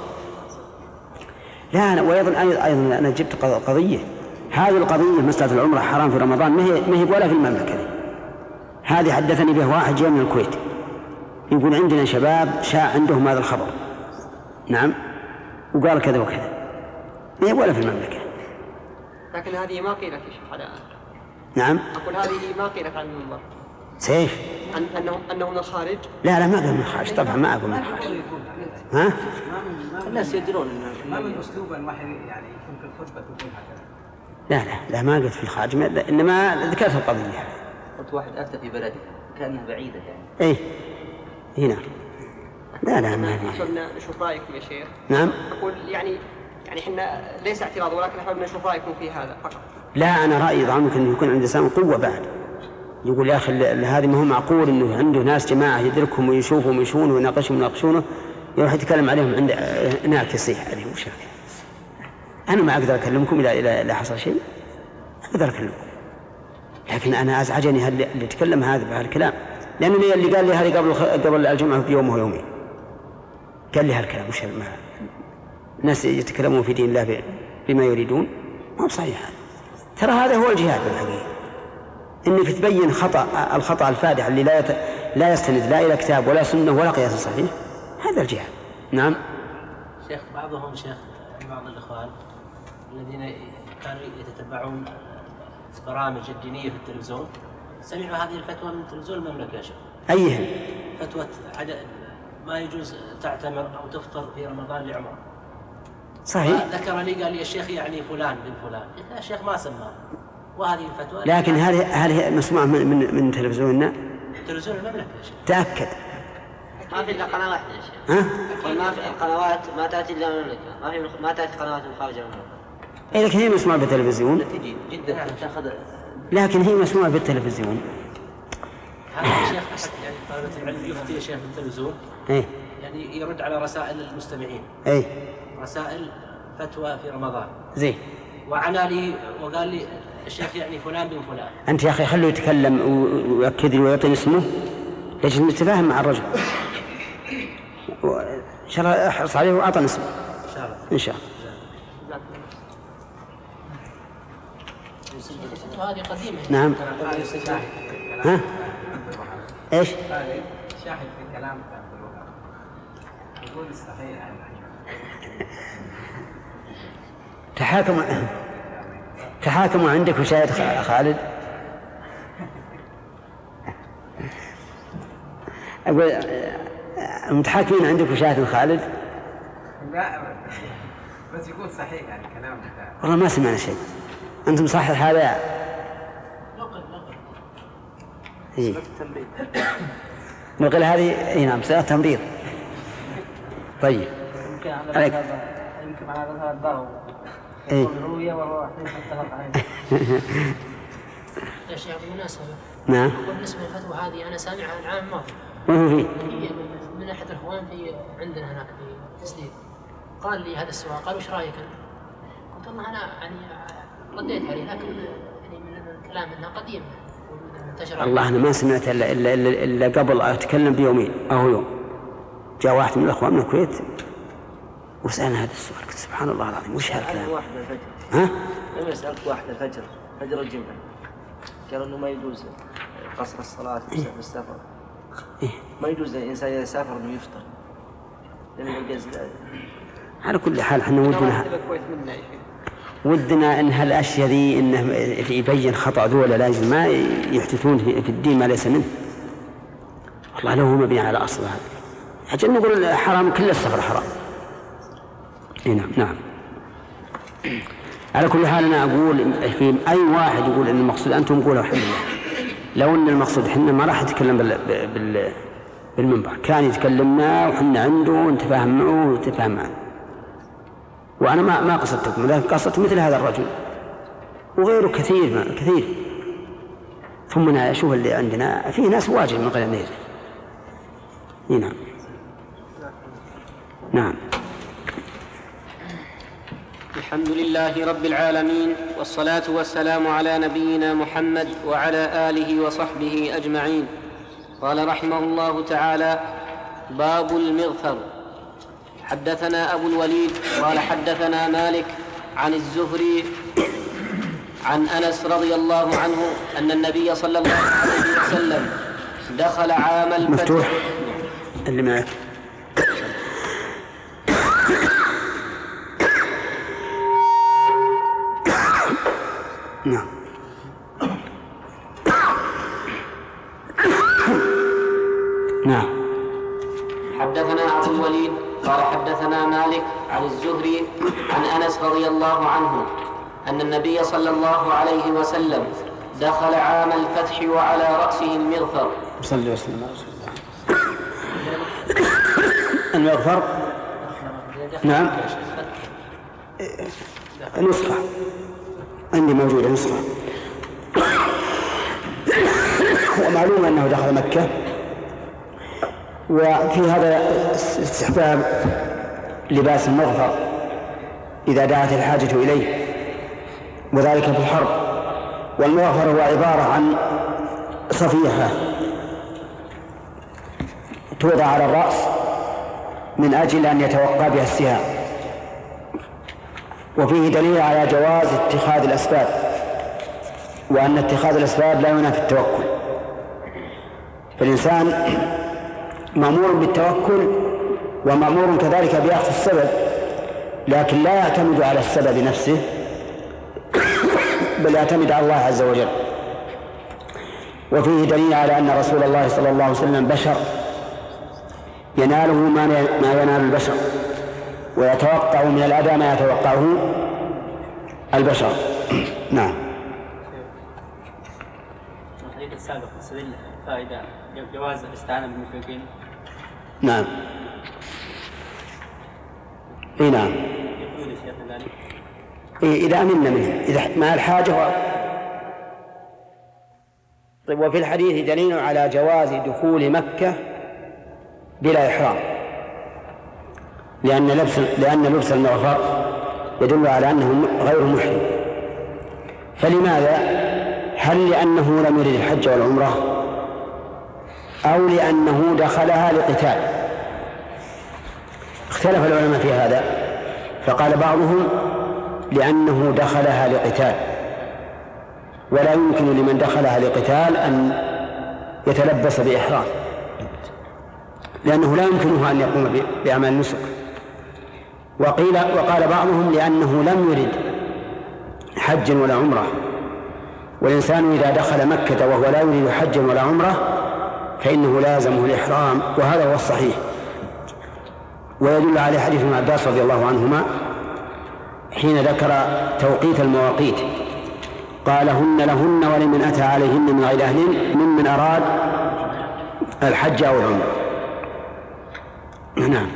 لا أنا وأيضا أيضا أنا جبت قضية، هذه القضية مسألة العمرة حرام في رمضان ما هي ما هي ولا في المملكة دي. هذه حدثني به واحد جاء من الكويت يقول عندنا شباب شاع عندهم هذا الخبر. نعم. وقال كذا وكذا ما هي ولا في المملكة. لكن هذه ما قيلت يا شيخ على. نعم. أقول هذه ما قيلت عن المنبر. سيف. أن أنهم أنهم من الخارج. لا لا ما قال من الخارج طبعا ما أقول من الخارج. ها؟ الناس يدرون ما من أسلوب الوحي يعني يكون في الخطبة تكون هكذا. لا لا لا ما قلت في الخارج، إنما ذكرت القضية. قلت واحد أفتى في بلده كأنها بعيدة يعني. إيه هنا. لا لا ما في. حبنا نشوف رأيكم يا شيخ. نعم. أقول يعني يعني إحنا ليس اعتراض ولكن حبنا نشوف رأيكم في هذا فقط. لا أنا رأيي ضعمك أنه يكون عند الإنسان قوة بعد. يقول يا أخي هذه ما هو معقول إنه عنده ناس جماعة يدركهم ويشوفهم ويشونه ويناقشهم ويناقشونه يروح يتكلم عليهم عند هناك يصيح عليهم وش. أنا ما أقدر أكلمكم إلى إلى إلى حصل شيء. هذا الكلام. لكن أنا أزعجني هل اللي يتكلم هذا بهالكلام، لأنه اللي قال لي هذه قبل قبل الجمعة بيوم ويومين قال لي هالكلام. وش الناس يتكلمون في دين الله بما يريدون؟ ما هو صحيح هذا. ترى هذا هو الجهاد بالحقيقة، إنك تبين خطأ الخطأ الفادح اللي لا يت... لا يستند لا إلى كتاب ولا سنة ولا قياس صحيح، هذا الجهاد. نعم. شيخ بعضهم شيخ بعض الإخوان الذين كانوا يتتبعون برامج الدينية في التلفزيون سمعوا هذه الفتوى من تلفزيون المملكة يا شيخ. أيهم؟ فتوى عدد ما يجوز تعتمر أو تفطر في رمضان لعمره. صحيح. ذكر لي قال لي الشيخ يعني فلان بن فلان، يا شيخ ما سماه. وهذه الفتوى لكن هل هل مسموع من من, من تلفزيوننا؟ تلفزيون المملكة يا شيخ. تأكد. ما في إلا قناة واحدة يا شيخ. ها؟ ما في القنوات ما تأتي إلا المملكة، ما في ما تأتي قنوات من خارج المملكة. إيه لكن هي مسموعة بالتلفزيون. تجي جدا تأخذ. لكن هي مسموعة بالتلفزيون. هذا يا شيخ يعني طالبة العلم يفتي يا شيخ في التلفزيون. إيه. يعني يرد على رسائل المستمعين. إيه. رسائل فتوى في رمضان. زين. وعنا لي وقال لي الشيخ يعني فلان بن فلان. أنت يا أخي خليه يتكلم ويأكد لي ويعطي اسمه، ليش نتفاهم مع الرجل؟ إن شاء الله احرص عليه وأعطى اسمه. إن شاء الله. إن شاء الله. هذه قديمة. نعم. ها؟ إيش؟ شاهد في الكلام يقول الصحيح. تحاكم تحاكموا عندك وشاهد خالد. أقول متحاكمين عندك وشاهد خالد. لا بس يقول صحيح يعني كلام. والله ما سمعنا شيء. أنتم صحيح هذا. نقل نقل. إيه. نقل هذه إيه نعم سنة تمريض. طيب. يمكن عليك. يمكن على هذا الضرب. إيه. الرؤية والروح يتفق عليه. يا شيخ بالمناسبة. نعم. بالنسبة للفتوى هذه أنا سامعها العام الماضي. وهو في. من أحد الإخوان في عندنا هناك في تسديد. قال لي هذا السؤال، قال وش رأيك؟ قلت والله أنا يعني رديت عليه، لكن يعني من الكلام أنها قديمة. الله أنا ما سمعت إلا إلا إلا, إلا قبل أتكلم بيومين أو يوم جاء واحد من الأخوان من الكويت وسألنا هذا السؤال، قلت سبحان الله العظيم وش هالكلام؟ واحد الفجر. ها؟ لما سألت واحد الفجر فجر الجمعة قال إنه ما يجوز قصر الصلاة في السفر. إيه؟ ما يجوز للإنسان إذا سافر إنه يفطر. لأنه الجزء. على كل حال احنا ودنا ودنا ان هالاشياء ذي انه يبين خطأ ذولا لازم ما يحدثون في الدين ما ليس منه. والله لو هو مبني على اصل هذا عشان نقول حرام كل السفر حرام. اي نعم نعم. على كل حال انا اقول في اي واحد يقول ان المقصود انتم قولوا الحمد لله. لو ان المقصود احنا ما راح نتكلم بال بال بالمنبر، كان يتكلمنا وحنا عنده ونتفاهم معه ونتفاهم معه. وأنا ما ما قصدتكم، لكن قصدت مثل هذا الرجل وغيره كثير ما كثير. ثم شوف اللي عندنا فيه ناس واجب من غير أن يدري. نعم نعم. الحمد لله رب العالمين، والصلاة والسلام على نبينا محمد وعلى آله وصحبه أجمعين. قال رحمه الله تعالى: باب المغفر. حدثنا أبو الوليد قال حدثنا مالك عن الزهري عن أنس رضي الله عنه أن النبي صلى الله عليه وسلم دخل عام الفتح. مفتوح اللي معك. نعم. نعم. حدثنا أبو الوليد قال حدثنا مالك عن الزهري عن أنس رضي الله عنه أن النبي صلى الله عليه وسلم دخل عام الفتح وعلى رأسه المغفر. صلى وسلم على رسول الله. المغفر نعم نسخة عندي موجودة نسخة. ومعلوم أنه دخل مكة، وفي هذا استحباب لباس المغفر إذا دعت الحاجة إليه، وذلك في الحرب والمغفر هو عبارة عن صفيحة توضع على الرأس من أجل أن يتوقع بها السهام. وفيه دليل على جواز اتخاذ الأسباب، وأن اتخاذ الأسباب لا ينافي التوكل. فالإنسان مأمور بالتوكل ومأمور كذلك بأخذ السبب، لكن لا يعتمد على السبب نفسه بل يعتمد على الله عز وجل. وفيه دليل على أن رسول الله صلى الله عليه وسلم بشر يناله ما ينال البشر، ويتوقع من الأداء ما يتوقعه البشر. نعم. الحديث السابق يستدل فائدة جواز الاستعانة بالمشركين. نعم. اي نعم. يقول الشيخ ذلك. إيه إذا أمنا منه، إذا مع الحاجة و... طيب. وفي الحديث دليل على جواز دخول مكة بلا إحرام، لأن لبس لأن لبس المغفر يدل على أنه غير محرم. فلماذا؟ هل لأنه لم يرد الحج والعمرة، أو لأنه دخلها لقتال؟ اختلف العلماء في هذا، فقال بعضهم لأنه دخلها لقتال، ولا يمكن لمن دخلها لقتال أن يتلبس بإحرام، لأنه لا يمكنه أن يقوم بأعمال النسك. وقيل وقال بعضهم لأنه لم يرد حجا ولا عمرة، والإنسان إذا دخل مكة وهو لا يريد حجا ولا عمرة فإنه لازمه الإحرام، وهذا هو الصحيح. ويدل عليه حديث ابن عباس رضي الله عنهما حين ذكر توقيت المواقيت، قال هن لهن ولمن أتى عليهن من غير أهل ممن أراد الحج أو العمرة. نعم.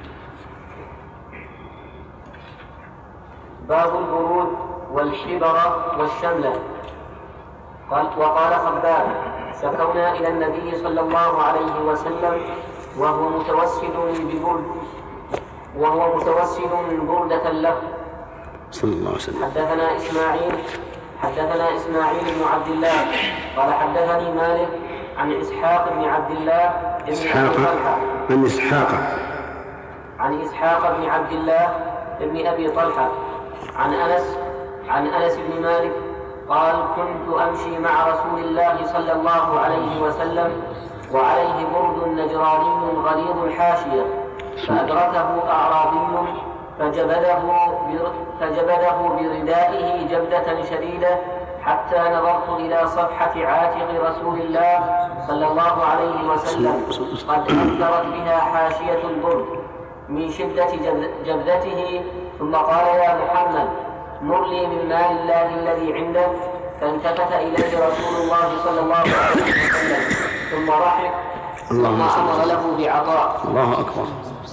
باب البرود والحبرة والشملة. قال وقال خباب شكونا إلى النبي صلى الله عليه وسلم وهو متوسد ببرد وهو متوسد بردة له صلى الله عليه وسلم. حدثنا إسماعيل حدثنا إسماعيل بن عبد الله قال حدثني مالك عن إسحاق بن عبد الله بن إسحاق عن إسحاق عن إسحاق بن عبد الله بن أبي طلحة عن أنس عن أنس بن مالك قال كنت أمشي مع رسول الله صلى الله عليه وسلم وعليه برد نجراني غليظ الحاشية، فأدركه أعرابي فجبده فجبده بردائه جبدة شديدة حتى نظرت إلى صفحة عاتق رسول الله صلى الله عليه وسلم قد أثرت بها حاشية البرد من شدة جبدته، ثم قال يا محمد مر لي من مال الله الذي عندك، فالتفت إليه رسول الله صلى الله عليه وسلم ثم ضحك ثم أمر له بعطاء. الله أكبر.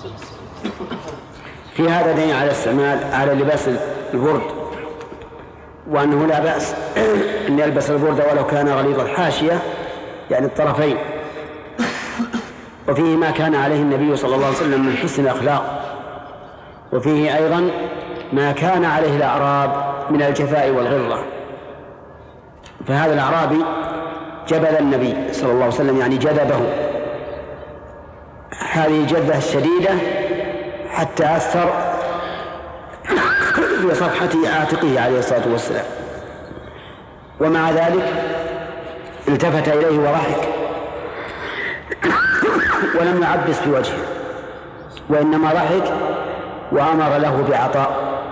في هذا دليل على استعمال على لباس البرد، وأنه لا بأس أن يلبس البرد ولو كان غليظ الحاشية يعني الطرفين. وفيه ما كان عليه النبي صلى الله عليه وسلم من حسن الأخلاق، وفيه أيضا ما كان عليه الأعراب من الجفاء والغلظة. فهذا الأعرابي جبل النبي صلى الله عليه وسلم يعني جذبه هذه الجذبة الشديدة حتى أثر بصفحة عاتقه عليه الصلاة والسلام، ومع ذلك التفت إليه وضحك ولم يعبس في وجهه، وإنما ضحك وأمر له بعطاء.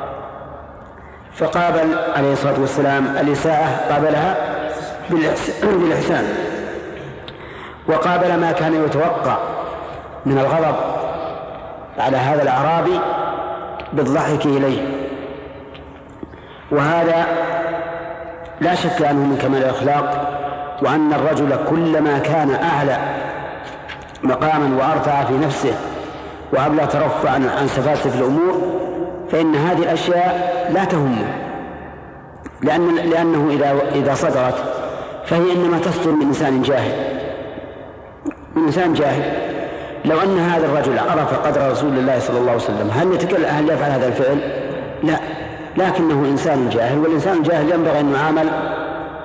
فقابل عليه الصلاة والسلام الإساءة قابلها بالإحسان، وقابل ما كان يتوقع من الغضب على هذا الأعرابي بالضحك إليه. وهذا لا شك أنه من كمال الأخلاق، وأن الرجل كلما كان أعلى مقاما وأرفع في نفسه وأبلغ ترفعا عن سفاسف الأمور فإن هذه الأشياء لا تهمه، لأن لأنه إذا إذا صدرت فهي إنما تصدر من إنسان جاهل من إنسان جاهل. لو أن هذا الرجل عرف قدر رسول الله صلى الله عليه وسلم هل يتكلم هل يفعل هذا الفعل؟ لا، لكنه إنسان جاهل، والإنسان الجاهل ينبغي أن يعامل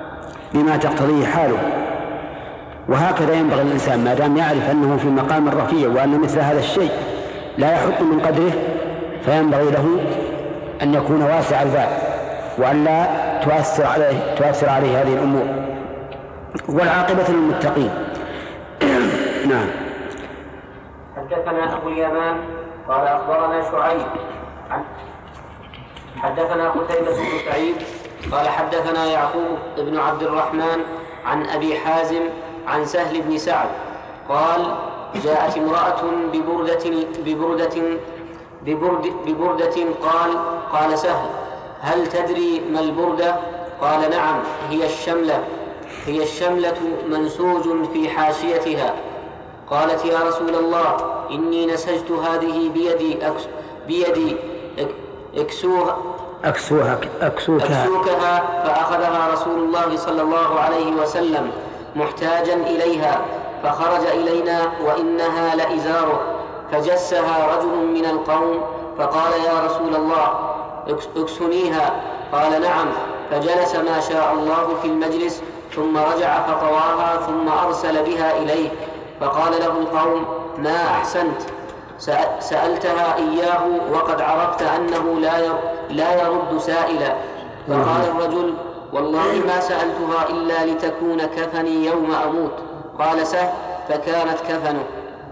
بما تقتضيه حاله. وهكذا ينبغي الإنسان ما دام يعرف أنه في مقام رفيع وأن مثل هذا الشيء لا يحط من قدره، فينبغي له أن يكون واسع البال وأن لا تؤثر عليه تؤثر عليه هذه الأمور. والعاقبة للمتقين. نعم. حدثنا أبو اليمان قال أخبرنا شعيب عن حدثنا قتيبة بن سعيد قال حدثنا يعقوب بن عبد الرحمن عن أبي حازم عن سهل بن سعد قال جاءت امرأة ببردة ببردة ببرد ببردة قال قال سهل هل تدري ما البردة؟ قال نعم هي الشملة هي الشملة منسوج في حاشيتها. قالت يا رسول الله إني نسجت هذه بيدي أكس بيدي اكسوها أكسوها أكسوكها, أكسوكها فأخذها رسول الله صلى الله عليه وسلم محتاجا إليها فخرج إلينا وإنها لإزاره فجسها رجل من القوم فقال يا رسول الله اكسنيها. قال نعم. فجلس ما شاء الله في المجلس ثم رجع فطواها ثم أرسل بها إليه فقال له القوم ما أحسنت سألتها إياه وقد عرفت أنه لا يرد سائلا. فقال الرجل والله ما سألتها إلا لتكون كفني يوم أموت. قال سهل فكانت كفنه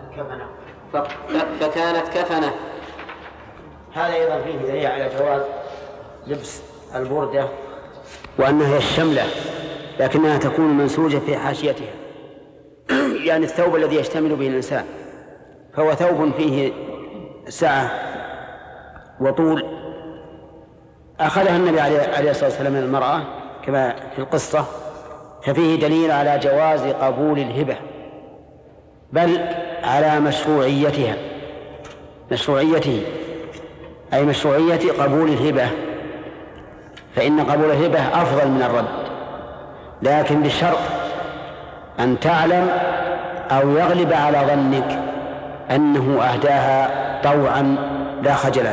فكانت كفنه. هذا أيضا فيه دليل على جواز لبس البردة وأنها هي الشملة لكنها تكون منسوجة في حاشيتها يعني الثوب الذي يشتمل به الإنسان، فهو ثوب فيه سعة وطول. أخذها النبي عليه الصلاة والسلام من المرأة كما في القصة، ففيه دليل على جواز قبول الهبة بل على مشروعيتها مشروعيته أي مشروعية قبول الهبة، فإن قبول الهبة أفضل من الرد، لكن بشرط أن تعلم أو يغلب على ظنك أنه أهداها طوعا لا خجلا.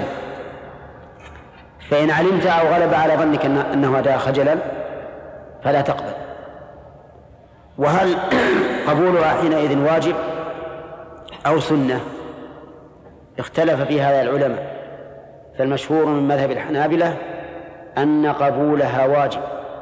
فإن علمت أو غلب على ظنك أنه أهداها خجلا فلا تقبل. وهل قبولها حينئذ واجب أو سنة؟ اختلف في هذا العلماء، فالمشهور من مذهب الحنابلة أن قبولها واجب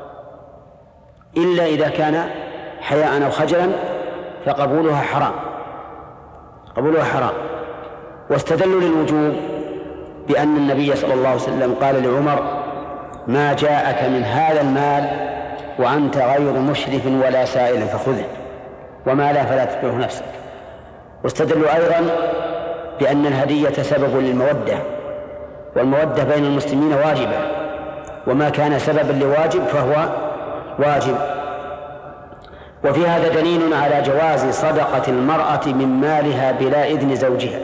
إلا إذا كان حياء أو خجلا فقبولها حرام قبولها حرام. واستدلوا للوجوب بأن النبي صلى الله عليه وسلم قال لعمر ما جاءك من هذا المال وأنت غير مشرف ولا سائل فخذه وما لا فلا تتبعه نفسك. واستدلوا أيضا بأن الهدية سبب للمودة، والمودة بين المسلمين واجبة، وما كان سببا لواجب فهو واجب. وفي هذا دليل على جواز صدقة المرأة من مالها بلا إذن زوجها.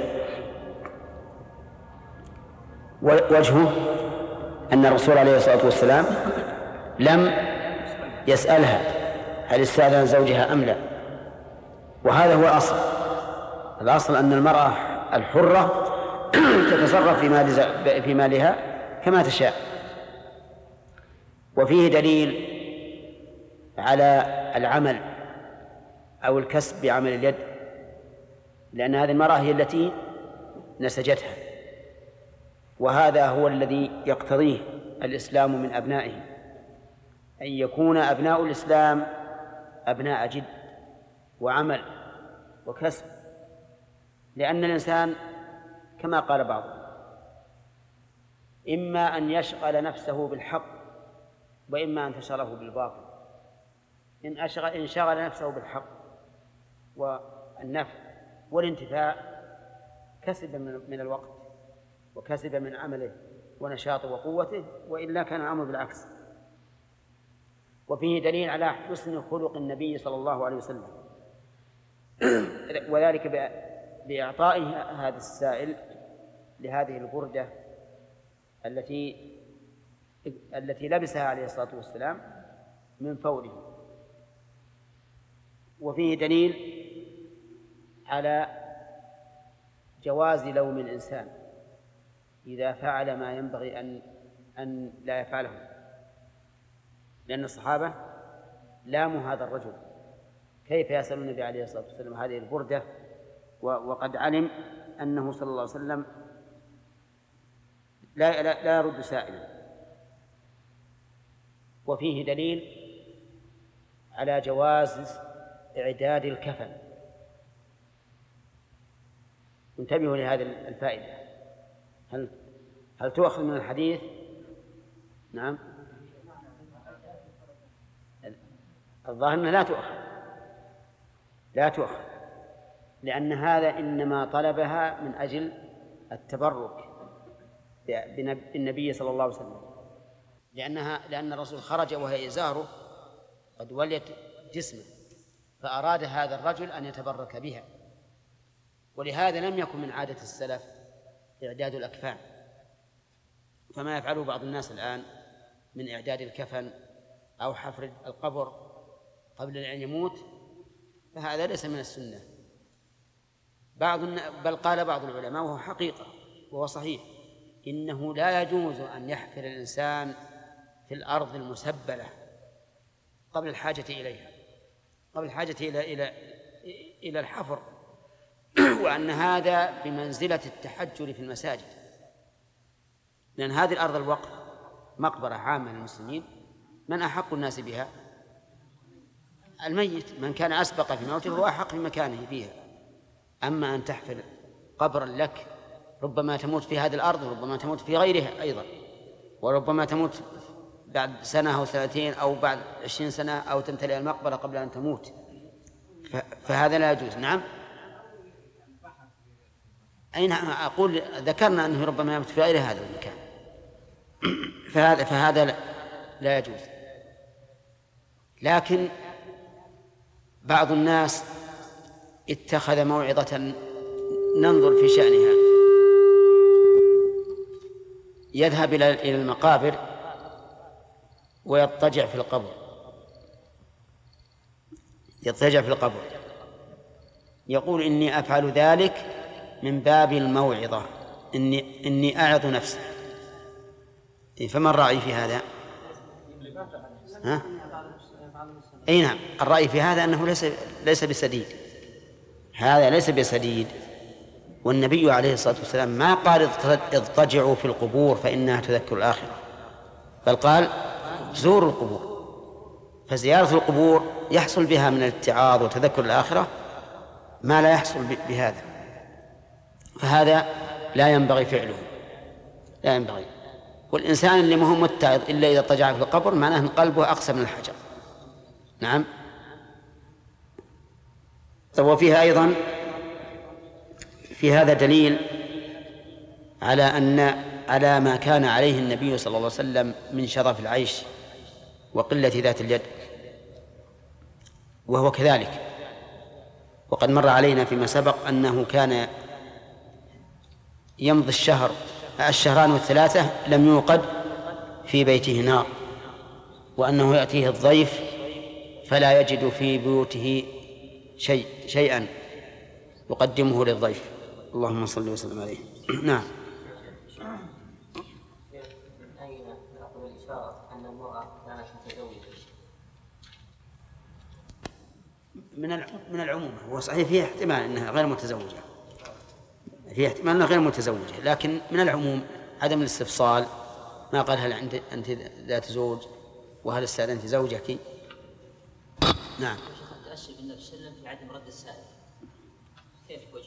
وجهه أن الرسول عليه الصلاة والسلام لم يسألها هل استأذن زوجها أم لا، وهذا هو الأصل. الأصل أن المرأة الحرة تتصرف في مال في مالها كما تشاء. وفيه دليل على العمل أو الكسب بعمل اليد، لأن هذه المرأة هي التي نسجتها، وهذا هو الذي يقتضيه الإسلام من أبنائه، أن يكون أبناء الإسلام أبناء جد وعمل وكسب، لأن الإنسان كما قال بعضهم إما أن يشغل نفسه بالحق وإما أن تشغله بالباطل. إن أشغل إن شغل نفسه بالحق والنفع والانتفاع كسب من الوقت وكسب من عمله ونشاطه وقوته، وإلا كان الأمر بالعكس. وفيه دليل على حسن خلق النبي صلى الله عليه وسلم، وذلك بإعطائه هذا السائل لهذه البردة التي التي لبسها عليه الصلاة والسلام من فوره. وفيه دليل على جواز لوم الإنسان إذا فعل ما ينبغي أن أن لا يفعله، لأن الصحابة لاموا هذا الرجل، كيف يسأل النبي عليه الصلاة والسلام هذه البردة وقد علم أنه صلى الله عليه وسلم لا, لا, لا يرد سائلا. وفيه دليل على جواز إعداد الكفن. انتبهوا لهذه الفائدة. هل هل تؤخذ من الحديث؟ نعم، الظاهر أنها لا تؤخذ لا تؤخذ لأن هذا إنما طلبها من أجل التبرك بالنبي صلى الله عليه وسلم، لأنها لأن الرسول خرج وهي إزاره قد وليت جسمه، فأراد هذا الرجل أن يتبرك بها. ولهذا لم يكن من عادة السلف إعداد الأكفان، فما يفعله بعض الناس الآن من إعداد الكفن أو حفر القبر قبل أن يموت، فهذا ليس من السنة. بعض بل قال بعض العلماء وهو حقيقة وهو صحيح إنه لا يجوز أن يحفر الإنسان في الأرض المسبلة قبل الحاجة إليها قبل الحاجة إلى إلى إلى الحفر، وأن هذا بمنزلة التحجر في المساجد، لأن هذه الأرض الوقف مقبرة عامة للمسلمين، من أحق الناس بها؟ الميت، من كان أسبق في موته هو أحق بمكانه فيها. أما أن تحفر قبرا لك ربما تموت في هذه الأرض وربما تموت في غيرها أيضا، وربما تموت بعد سنة أو سنتين أو بعد عشرين سنة أو تمتلئ المقبرة قبل أن تموت، فهذا لا يجوز. نعم، أي نعم، أقول ذكرنا أنه ربما يموت في غير هذا المكان، فهذا فهذا لا, لا يجوز. لكن بعض الناس اتخذ موعظة ننظر في شأنها، يذهب إلى المقابر ويضطجع في القبر يضطجع في القبر يقول إني أفعل ذلك من باب الموعظة، إني إني أعظ نفسي. فما الرأي في هذا؟ ها؟ أي نعم، الرأي في هذا أنه ليس ليس بسديد، هذا ليس بسديد. والنبي عليه الصلاة والسلام ما قال اضطجعوا في القبور فإنها تذكر الآخرة، بل قال زوروا القبور. فزيارة القبور يحصل بها من الاتعاظ وتذكر الآخرة ما لا يحصل بهذا، فهذا لا ينبغي فعله، لا ينبغي. والإنسان اللي ما هو متعظ إلا إذا اضطجع في القبر معناه أن قلبه أقسى من الحجر. نعم. وفيها أيضا في هذا دليل على أن على ما كان عليه النبي صلى الله عليه وسلم من شرف العيش وقلة ذات اليد، وهو كذلك. وقد مر علينا فيما سبق أنه كان يمضي الشهر الشهران والثلاثة لم يوقد في بيته نار، وأنه يأتيه الضيف فلا يجد في بيوته شيء شيئا يقدمه للضيف. اللهم صل وسلم عليه. نعم. من من العموم، هو صحيح فيه احتمال أنها غير متزوجة، فيه احتمال أنها غير متزوجة، لكن من العموم عدم الاستفصال. ما قال هل عند أنت ذات زوج وهل استأذنت زوجك؟ نعم. تأسف النبي صلى الله عليه وسلم في عدم رد السائل، كيف وجهه؟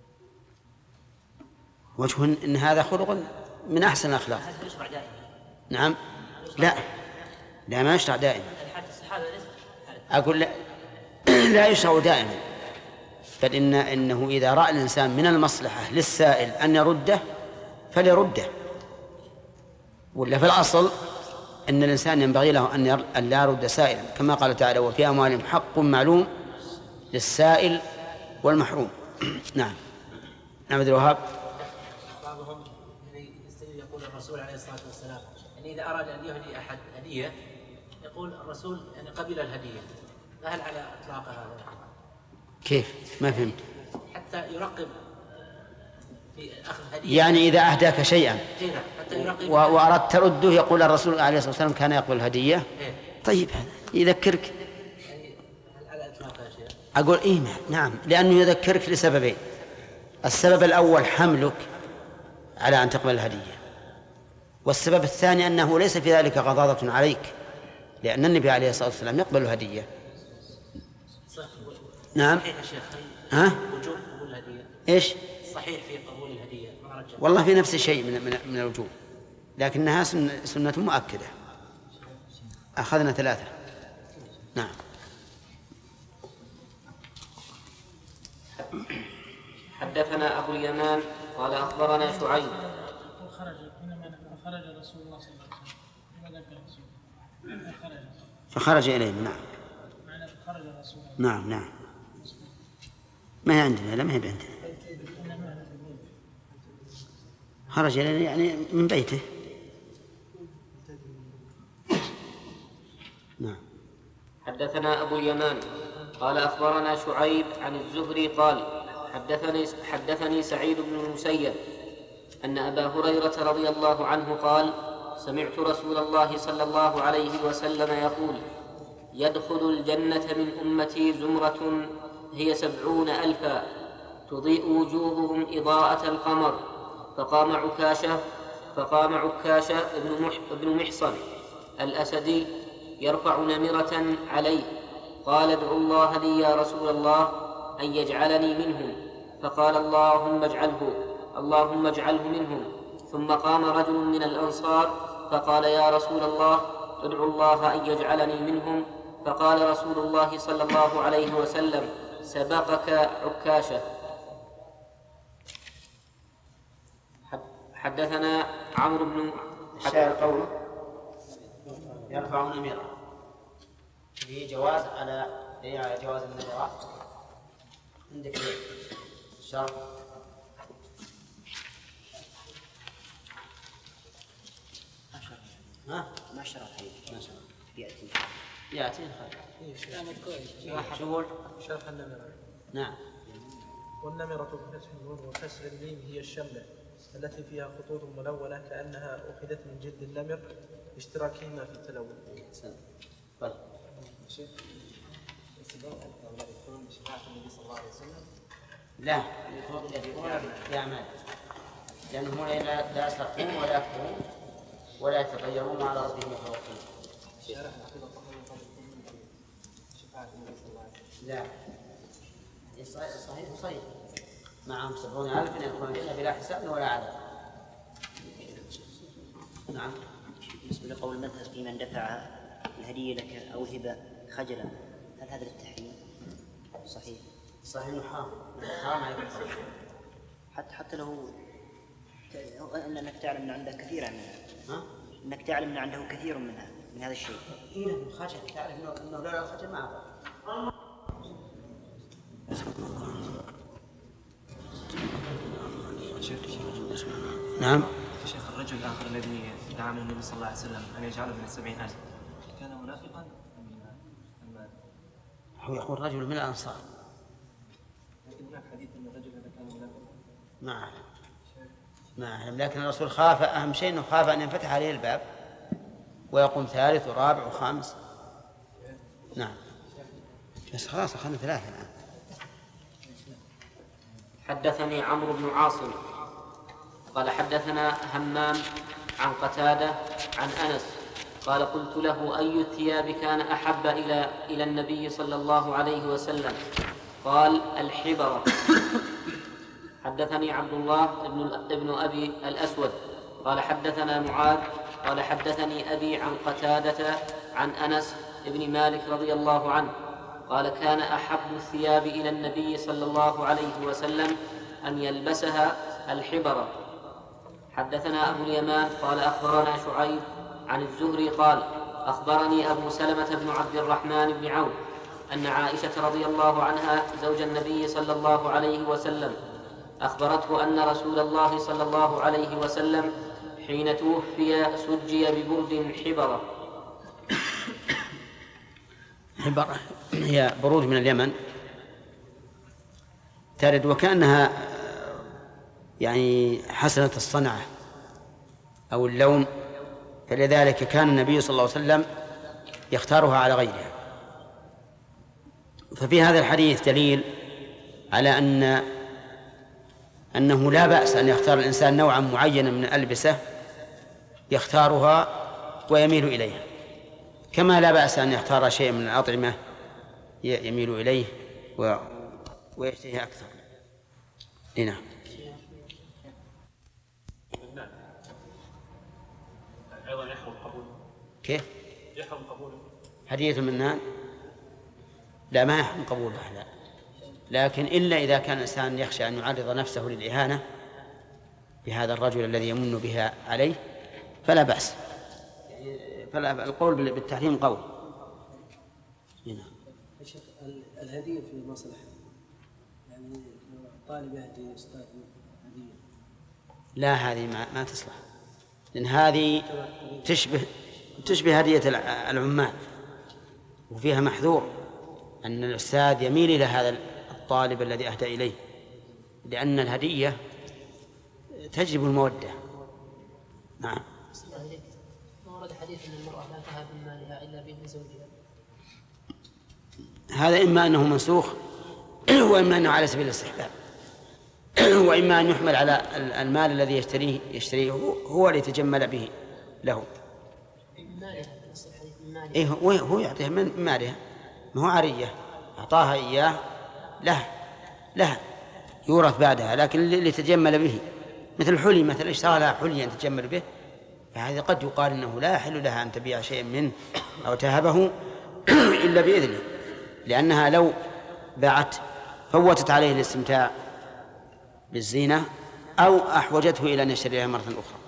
وجه إن هذا خلق من أحسن الأخلاق. هذا يشرع دائما. نعم. لا لا ما يشرع دائما. أقول لا لا يشرع دائما، بل إن إنه إذا رأى الإنسان من المصلحة للسائل أن يرده فليرده، ولا في الأصل أن الإنسان ينبغي له أن لا يرد سائلا، كما قال تعالى وفي أموالهم حق معلوم للسائل والمحروم. نعم. نعم. عبد الوهاب. بعضهم يقول الرسول عليه الصلاة والسلام أن إذا أراد أن يهدي أحد هدية يقول الرسول يعني قبل الهدية، فهل على إطلاق هذا؟ كيف؟ ما فهمت. حتى يرقب في أخذ هدية، يعني إذا أهداك شيئا حتى يرقب وأردت ترده يقول الرسول عليه الصلاة والسلام كان يقبل الهدية. طيب يذكرك أقول إيه نعم، لأنه يذكرك لسببين. السبب الأول حملك على أن تقبل الهدية، والسبب الثاني أنه ليس في ذلك غضاضة عليك، لأن النبي عليه الصلاة والسلام يقبل الهدية. نعم. صحيح يا شيخ. ها؟ وجوب قبول الهدية. إيش؟ صحيح في قبول الهدية. ما رجع. والله في نفس الشيء من من من الوجوب، لكنها سنة, سنة مؤكدة. أخذنا ثلاثة. نعم. حدثنا أبو اليمان قال أخبرنا شعيب. خرج إنما خرج رسول الله صلى الله عليه وسلم. لماذا كان رسول خرج فخرج إلينا. نعم. معنى خرج رسول الله. نعم نعم. ما هي عندنا، لا ما هي عندنا. خرج إلينا يعني من بيته. نعم. حدثنا أبو اليمان قال أخبرنا شعيب عن الزهري قال حدثني حدثني سعيد بن المسيب أن أبا هريرة رضي الله عنه قال سمعت رسول الله صلى الله عليه وسلم يقول يدخل الجنة من أمتي زمرة هي سبعون ألفا تضيء وجوههم إضاءة القمر. فقام عكاشة فقام عكاشة ابن محصن الأسدي يرفع نمرة عليه قال ادعو الله لي يا رسول الله أن يجعلني منهم، فقال اللهم اجعله اللهم اجعله منهم. ثم قام رجل من الأنصار فقال يا رسول الله ادعو الله أن يجعلني منهم، فقال رسول الله صلى الله عليه وسلم سبقك عكاشة. حدثنا عمرو بن الشاعر قوله يرفع نميرة في جواز على على جواز النمرات. عندك الشرح ها ما شرح ما شرح يأتي يأتي شغل شرح النمرة. نعم. والنمرة بفتح النون وكسر الميم هي الشملة التي فيها خطوط ملونة كأنها أخذت من جلد النمر لاشتراكهما في التلون. طيب. لا يعمل لأنهم لا يسرقون ولا يكفرون ولا يتغيرون على ربهم يتوكلون. لا صحيح صحيح صحيح معهم سبعون ألف يدخلون الجنة بلا حساب ولا عذاب. نعم. بالنسبة لقول المذهب في من دفع الهدية لك أو الهبة خجلا، هل هذا للتحريم؟ صحيح. صحيح حرام حرام عليك. حتى حتى لو انك تعلم ان عنده كثيرا منها. ها؟ انك تعلم ان عنده كثير منها من هذا الشيء. إيه من خجل تعرف انه انه لولا الخجل ما أعطى. نعم. شيخ الرجل الآخر الذي دعا من النبي صلى الله عليه وسلم أن يجعله من السبعين ألف كان منافقا أم هو يقول رجل من الأنصار. لكن هناك حديث أن الرجل هذا كان منافقا. ما أعلم ما أعلم لكن الرسول خاف أهم شيء أنه خاف أن ينفتح عليه الباب ويقوم ثالث ورابع وخامس. نعم. بس خلاص أخذنا ثلاثة الآن. حدثني عمرو بن عاصم قال حدثنا همام عن قتادة عن أنس قال قلت له أي الثياب كان أحب إلى إلى النبي صلى الله عليه وسلم؟ قال الحبرة. حدثني عبد الله ابن, ابن أبي الأسود قال حدثنا معاذ قال حدثني أبي عن قتادة عن أنس ابن مالك رضي الله عنه قال كان أحب الثياب إلى النبي صلى الله عليه وسلم أن يلبسها الحبرة. حدثنا أبو اليمان قال أخبرنا شعيب عن الزهري قال أخبرني أبو سلمة بن عبد الرحمن بن عوف أن عائشة رضي الله عنها زوج النبي صلى الله عليه وسلم أخبرته أن رسول الله صلى الله عليه وسلم حين توفي سجي ببرد حبرة. حبرة هي برود من اليمن ترد وكأنها يعني حسنة الصنعة أو اللون، فلذلك كان النبي صلى الله عليه وسلم يختارها على غيرها. ففي هذا الحديث دليل على أن أنه لا بأس أن يختار الإنسان نوعا معينا من الألبسة يختارها ويميل إليها، كما لا بأس أن يختار شيء من الأطعمة يميل إليه ويشتهي أكثر. نعم. أيضا يحرم قبوله. كيف؟ يحرم قبوله. هدية المنان لا، ما يحرم قبوله، لا، لكن إلا إذا كان الإنسان يخشى أن يعرض نفسه للإهانة بهذا الرجل الذي يمن بها عليه فلا بأس، فلا القول بالتحريم قول. نعم. الهدية في المصلحة، يعني طالب يهدي أستاذ هدية، لا هذه ما, ما تصلح، لأن هذه تشبه تشبه هدية العمال، وفيها محذور أن الأستاذ يميل إلى هذا الطالب الذي أهدى إليه، لأن الهدية تجلب المودة. نعم. ما ورد حديث أن المرأة لا تهب من مالها إلا بإذن زوجها؟ هذا إما أنه منسوخ وإما أنه على سبيل الاستحباب، وإما أن يحمل على المال الذي يشتريه يشتريه هو ليتجمل به له. إيه هو هو يعطيها من مالها، ما هو عارية، أعطاها إياه له له يورث بعدها، لكن ليتجمل به، مثل الحلي مثلا اشترى لها حلي أن تتجمل به، فهذا قد يقال إنه لا يحل لها أن تبيع شيئا منه أو تهبه إلا بإذنه، لأنها لو باعت فوتت عليه الاستمتاع بالزينة أو أحوجته إلى أن يشتريها مرة أخرى.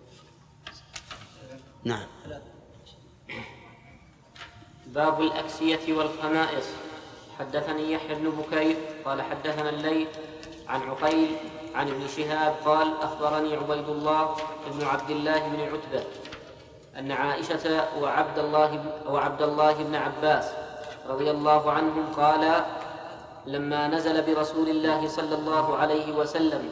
نعم. باب الأكسية والخمائص. حدثني يحيى بن بكير قال حدثنا الليث عن عقيل عن ابن شهاب قال أخبرني عبيد الله بن عبد الله بن عتبة أن عائشة وعبد الله وعبد الله بن عباس رضي الله عنهم قال لما نزل برسول الله صلى الله عليه وسلم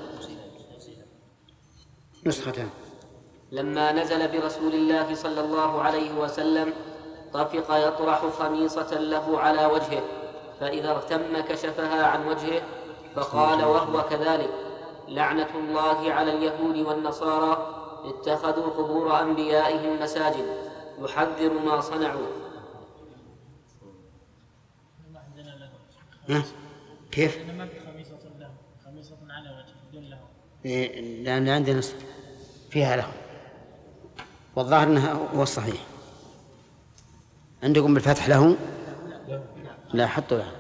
نسختان لما نزل برسول الله صلى الله عليه وسلم طفق يطرح خميصة له على وجهه، فإذا ارتم كشفها عن وجهه، فقال وهو كذلك لعنة الله على اليهود والنصارى اتخذوا قبور أنبيائهم مساجد يحذر ما صنعوا. كيف؟ ما في خميصة له، خميصة على وجهه دون له. إيه، لأن عندنا فيها له، والظاهر أنها هو الصحيح. عندكم بالفتح له؟ لا، حطوا له.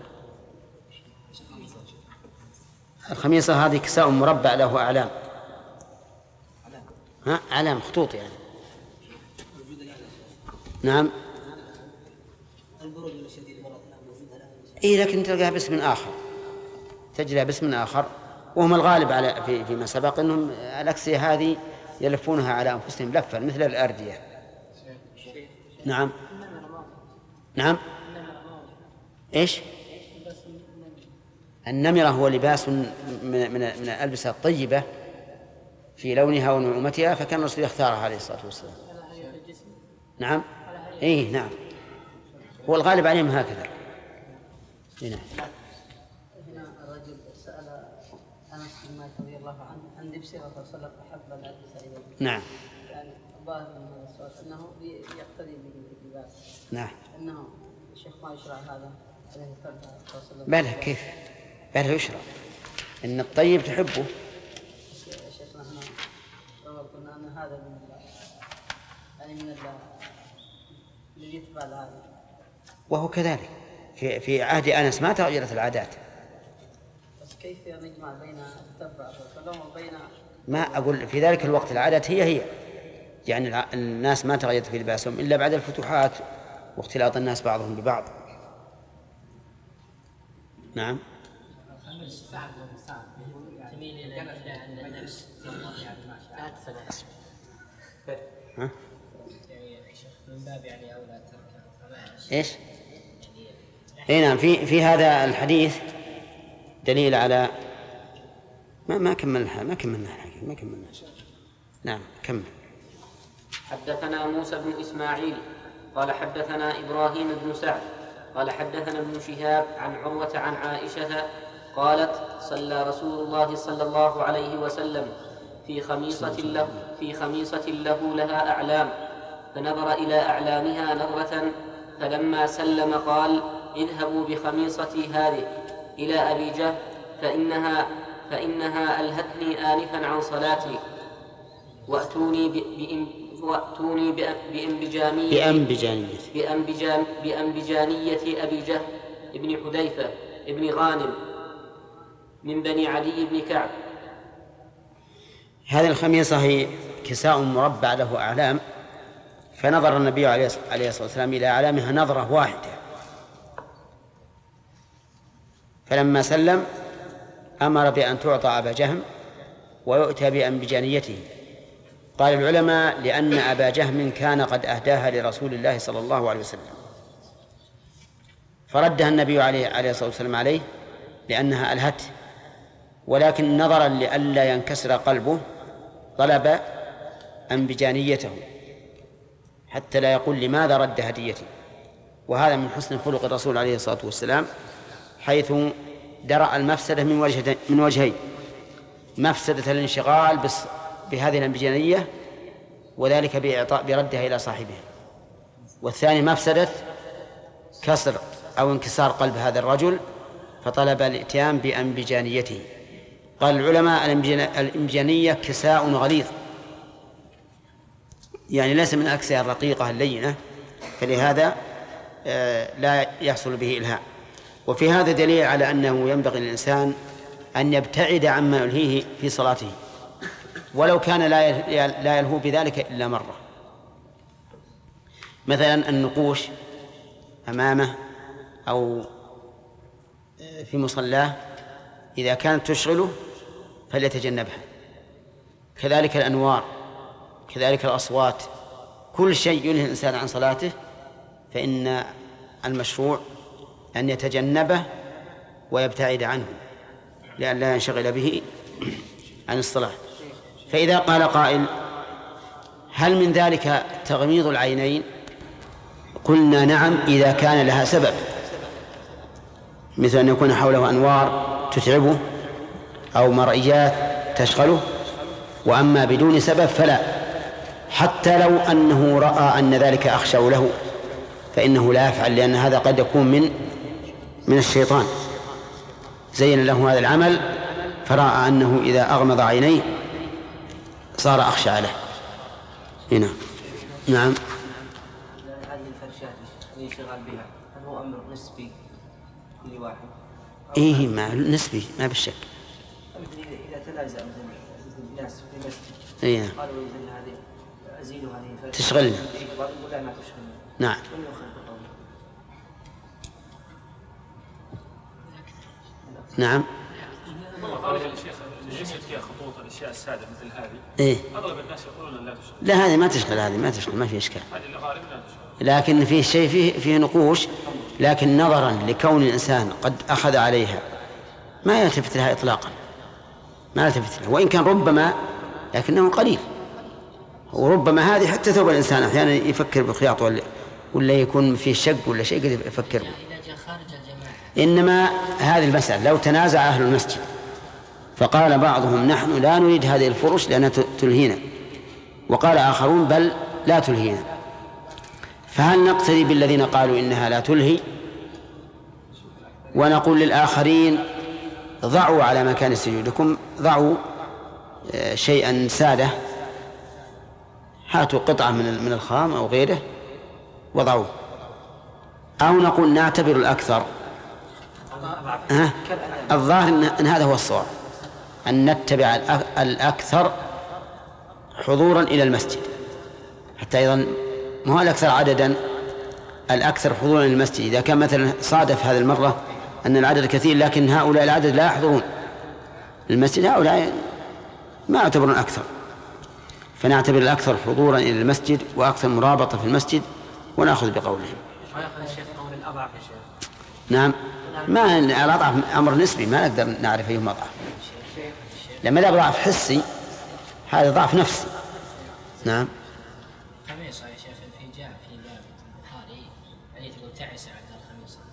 الخميصة هذه كساء مربع له أعلام، ها أعلام خطوط يعني. نعم. إيه، لكن تلقاها باسم آخر، تجري باسم آخر، وهم الغالب على في فيما سبق أنهم الأكسية هذه يلفونها على أنفسهم لفا مثل الأردية. نعم. نعم. إيش؟ النمرة هو لباس من من من الألبسة الطيبة في لونها ونعومتها، فكان الرسول يختارها عليه الصلاة والسلام. نعم. إيه نعم، هو الغالب عليهم هكذا. هنا هنا الرجل سأل أنس بن مالك رضي الله عنه عن لبس الرسول صلى الله عليه وسلم أحب الألبسة إليه. نعم. يعني الظاهر من السؤال أنه يقتدي باللباس. نعم. أنه الشيخ ما يشرع هذا عليه الصلاة بلى كيف؟ بلى يشرع، إن الطيب تحبه. شيخنا هنا قلنا أن هذا من يعني من الذي يتبع هذا، وهو كذلك في في عهد أنس ما تغيرت العادات. بس كيف نجمع بين التبع وبين ما أقول في ذلك الوقت العادات هي هي، يعني الناس ما تغيرت في لباسهم إلا بعد الفتوحات واختلاط الناس بعضهم ببعض. نعم. ها؟ ايش؟ اي نعم، في في هذا الحديث دليل على ما ما كملنا ما كملنا ما كملنا. نعم كمل. حدثنا موسى بن إسماعيل قال حدثنا إبراهيم بن سعد قال حدثنا ابن شهاب عن عروة عن عائشة قالت صلى رسول الله صلى الله عليه وسلم في خميصة له, في خميصة له لها أعلام، فنظر إلى أعلامها نظرة، فلما سلم قال اذهبوا بخميصتي هذه إلى أبي جهل فإنها, فإنها ألهتني آنفا عن صلاتي، وأتوني بإن وأتوني بأنبجانية بأنبجانية بأنبجان بأنبجانية أبي جهل ابن حذيفة ابن غانم من بني عدي بن كعب. هذه الخميصة هي كساء مربع له أعلام، فنظر النبي عليه الصلاة والسلام إلى أعلامها نظرة واحدة، فلما سلم أمر بأن تعطى أبا جهم ويؤتى بأنبجانيته. قال العلماء لأن أبا جهم كان قد أهداها لرسول الله صلى الله عليه وسلم، فردها النبي عليه الصلاة والسلام عليه لأنها ألهته، ولكن نظرا لئلا ينكسر قلبه طلب أنبجانيته حتى لا يقول لماذا رد هديتي. وهذا من حسن خلق الرسول عليه الصلاة والسلام، حيث درأ المفسدة من وجه من وجهين: مفسدة الانشغال بهذه الأنبجانية وذلك بإعطاء بردها إلى صاحبها، والثاني مفسدة كسر أو انكسار قلب هذا الرجل فطلب الإتيان بأنبجانيته. قال العلماء الأنبجانية كساء غليظ، يعني ليس من الأكساء الرقيقة اللينة، فلهذا لا يحصل به إلهاء. وفي هذا دليل على أنه ينبغي للإنسان أن يبتعد عما يلهيه في صلاته، ولو كان لا يلهو بذلك إلا مرة. مثلا النقوش أمامه أو في مصلاه إذا كانت تشغله فليتجنبها، كذلك الأنوار، كذلك الأصوات، كل شيء يلهي الإنسان عن صلاته فإن المشروع أن يتجنبه ويبتعد عنه لئلا ينشغل به عن الصلاة. فإذا قال قائل هل من ذلك تغميض العينين؟ قلنا نعم إذا كان لها سبب، مثل أن يكون حوله أنوار تتعبه أو مرئيات تشغله، وأما بدون سبب فلا، حتى لو أنه رأى أن ذلك أخشى له فإنه لا يفعل، لأن هذا قد يكون من من الشيطان زين له هذا العمل فرأى أنه إذا أغمض عينيه صار أخشى له. هنا نعم. هذه الفرشات الانشغال بها هل هو أمر نسبي كل واحد؟ إيه ما نسبي ما بالشك. إذا تنازع مثل الناس في المسجد إيه قالوا إذن هذه أزيل هذه الفرشات تشغلنا. ولا ما تشغلنا. نعم. نعم. غالبا الشيخ ليست فيها خطوط الاشياء الساده مثل هذه. إيه؟ اغلب الناس يقولون لا تشغل. لا هذه ما تشغل، هذه ما تشغل، ما في اشكال. هذه اللي غالبا لا تشغل. لكن فيه شيء فيه فيه نقوش، لكن نظرا لكون الانسان قد اخذ عليها ما يلتفت لها اطلاقا، ما يلتفت لها، وان كان ربما لكنه قليل. وربما هذه حتى ثوب الانسان احيانا يفكر بخياط ولا ولا يكون فيه شق ولا شيء قد يفكر به. إنما هذه المسألة لو تنازع أهل المسجد فقال بعضهم نحن لا نريد هذه الفرش لأنها تلهينا، وقال آخرون بل لا تلهينا، فهل نقتدي بالذين قالوا إنها لا تلهي ونقول للآخرين ضعوا على مكان سجودكم، ضعوا شيئا سادة، هاتوا قطعة من من الخام أو غيره وضعوه، أو نقول نعتبر الأكثر؟ أه؟ الظاهر إن, إن هذا هو الصواب، أن نتبع الأكثر حضورا إلى المسجد، حتى أيضا ما هو الأكثر عددا، الأكثر حضورا إلى المسجد. إذا كان مثلا صادف هذه المرة أن العدد كثير لكن هؤلاء العدد لا يحضرون المسجد، هؤلاء ما يعتبرون أكثر، فنعتبر الأكثر حضورا إلى المسجد وأكثر مرابطة في المسجد ونأخذ بقولهم. ما يأخذ الشيخ قول الأضعف يا شيخ؟ نعم، ما الأضعف أمر نسبي، ما نقدر نعرف أيهما أضعف. لما لا ضعف حسي هذا ضعف نفسي. نعم. خميصة يا شيخ في جاء في باب البخاري حديث يقول تعس عبد الخميصة،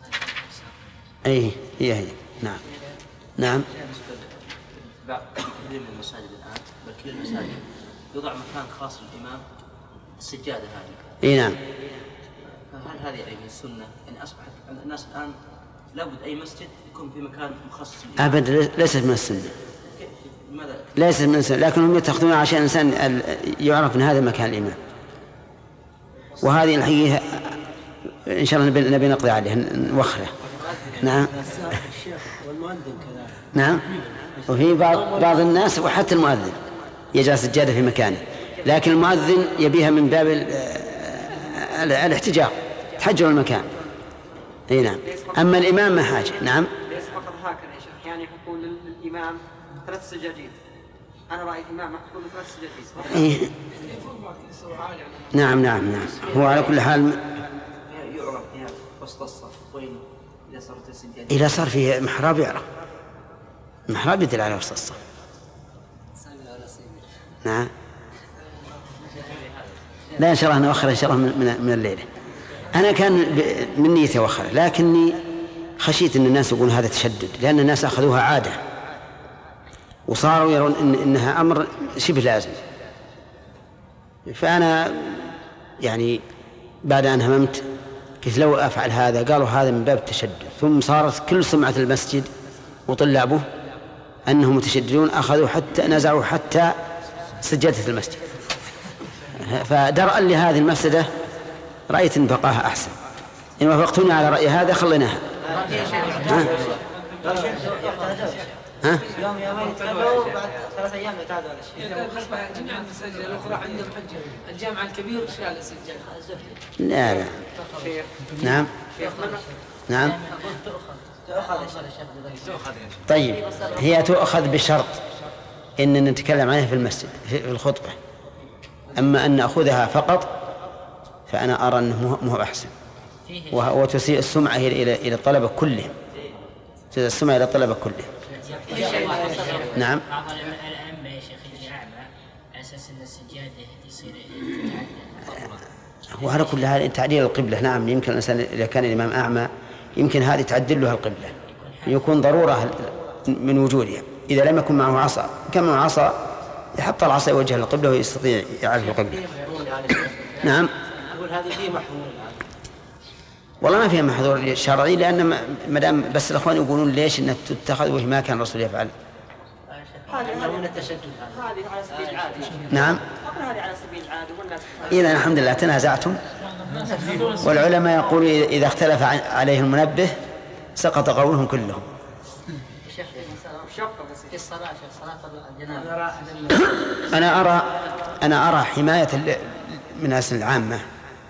أي هي هي نعم نعم. كثير من المساجد الآن بل كل المساجد يوضع مكان خاص للإمام السجادة هذه. اي نعم. فهل هذه أي من السنة؟ يعني أصبحت الناس الآن لابد أي مسجد يكون في مكان مخصص للإمام. أبدا ليست من السنة. لماذا؟ ليست من السنة، لكنهم يتخذون عشان الإنسان يعرف أن هذا مكان الإمام. وهذه الحقيقة إن شاء الله نبي, نبي نقضي عليها نوخره. نعم. والمؤذن كذلك. نعم. وفي بعض بعض الناس وحتى المؤذن يجعل سجادة في مكانه، لكن المؤذن يبيها من باب الاحتجاج، تحجر المكان. اي نعم. اما الامام ما حاجه. نعم. ليس فقط هكذا يا شيخ، يعني يحطون للامام ثلاث سجاجيد. انا رايت امام محطوط له ثلاث سجاجيد. إيه. نعم نعم نعم. هو على كل حال يعرف فيها وسط الصف وين اذا صارت السجاده. اذا صار فيه محراب يعرف. المحراب يدل على وسط الصف. نعم. لا إن شاء الله نوخر إن شاء الله من, من الليلة. أنا كان من نيتي أوخر، لكني خشيت أن الناس يقولون هذا تشدد، لأن الناس أخذوها عادة وصاروا يرون إن إنها أمر شبه لازم. فأنا يعني بعد أن هممت قلت لو أفعل هذا، قالوا هذا من باب التشدد، ثم صارت كل سمعة المسجد وطلابه أنهم متشددون، أخذوا حتى نزعوا حتى سجادة المسجد. فدرءا لهذه المفسدة رأيت أن بقاها أحسن. إن وافقتوني على رأي هذا خليناها. ها؟ ها؟ يوم يومين يتابعوا بعد ثلاث أيام يتابعوا على الشيء. جميع المساجد الأخرى عندهم حجة. الجامع الكبير شال السجاد. لا لا. نعم. نعم. طيب هي تؤخذ بشرط إن نتكلم عنها في المسجد في الخطبة، أما أن نأخذها فقط فأنا أرى أنه مو أحسن، وتسيء السمعة إلى إلى الطلبة كلهم، تسيء السمعة إلى الطلبة كلهم. نعم. بعض الأئمة يا شيخ اللي أعمى على أساس أن السجادة تصير وعلى كل حال تعديل القبلة. نعم يمكن الإنسان إذا كان الإمام أعمى يمكن هذه تعدل له القبلة، يكون ضرورة من وجودها. إذا لم يكن معه عصا، كان معه عصا يحط العصا يوجه القبلة ويستطيع يعرف القبلة. نعم. أقول هذه فيه محظور. والله ما فيها محظور شرعي، لأن ما دام بس الأخوان يقولون ليش أن تتخذ وهي ما كان الرسول يفعل. هذه من التشدد. هذه على سبيل العادة. نعم. هذه على سبيل العادة والناس. إذا الحمد لله تنازعتم، والعلماء يقولوا إذا اختلف عليه المنبه سقط قولهم كلهم. في الصلاة صلاة الجنازة أنا أرى أنا أرى حماية من الناس العامة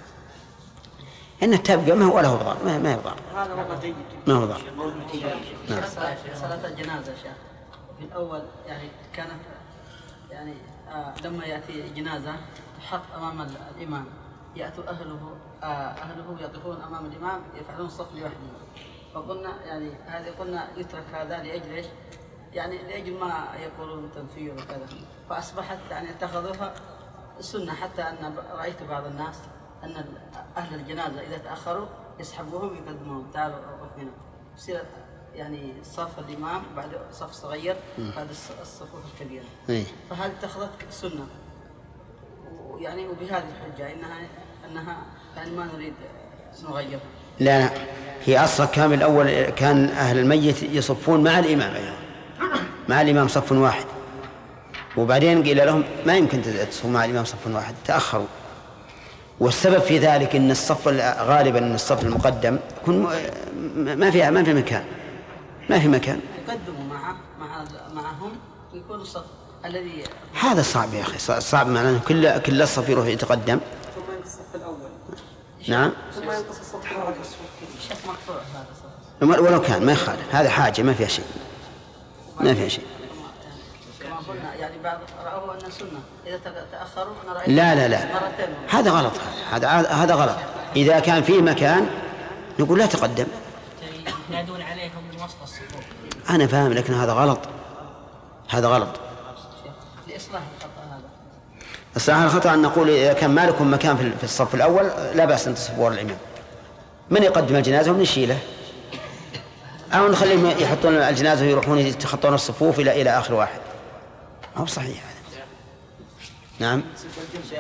أن تبقى ما هو له ضرر، ما ما يضر. هذا والله جيد. ما هو ضرر. نعم. صلاة الجنازة شيخ في الأول يعني كانت يعني آه لما يأتي جنازة تحط أمام الإمام، يأتوا أهله آه أهله يقفون أمام الإمام يفعلون صف لوحدهم. فقلنا يعني هذه قلنا يترك هذا لأجل إيش؟ يعني لأجل ما يقولون تنفير وكذا، فأصبحت يعني اتخذوها سنة، حتى أن رأيت بعض الناس أن أهل الجنازة إذا تأخروا يسحبوهم يقدمون، تعالوا وقف هنا، يصير يعني صف الإمام بعد صف صغير بعد الصفوف الكبيرة. فهذه اتخذت سنة، ويعني وبهذه الحجة إنها أنها يعني ما نريد نغيرها. لا لا، هي أصلا كان الأول كان أهل الميت يصفون مع الإمام أيضا، مع الإمام صف واحد، وبعدين قيل لهم ما يمكن تصفوا مع الإمام صف واحد، تأخروا. والسبب في ذلك أن الصف غالبا أن الصف المقدم يكون ما فيها ما في مكان ما في مكان يقدموا مع مع معهم ويكون الصف الذي هذا صعب يا أخي، صعب معناه كل كل الصف يروح يتقدم. ثم ينقص الصف الأول. نعم. ثم ينقص الصف الأول. الشيخ مقطوع هذا الصف. ولو كان ما يخالف، هذا حاجة ما فيها شيء ما فيها شيء. كما قلنا يعني بعض رأوا أن سنة إذا تأخروا أنا رأيت لا لا لا هذا غلط، هذا هذا غلط. إذا كان في مكان نقول لا تقدم. ينادون عليهم من وسط الصفوف. أنا فاهم، لكن هذا غلط، هذا غلط. لإصلاح الخطأ هذا. إصلاح الخطأ أن نقول إذا كان ما لكم مكان في الصف الأول لا بأس أن تصفوا وراء الإمام. من يقدم الجنازة ومن يشيله؟ أو نخليهم يحطون الجنازة ويروحون يتخطون الصفوف إلى إلى آخر واحد. ما هو صحيح هذا. نعم. شيخ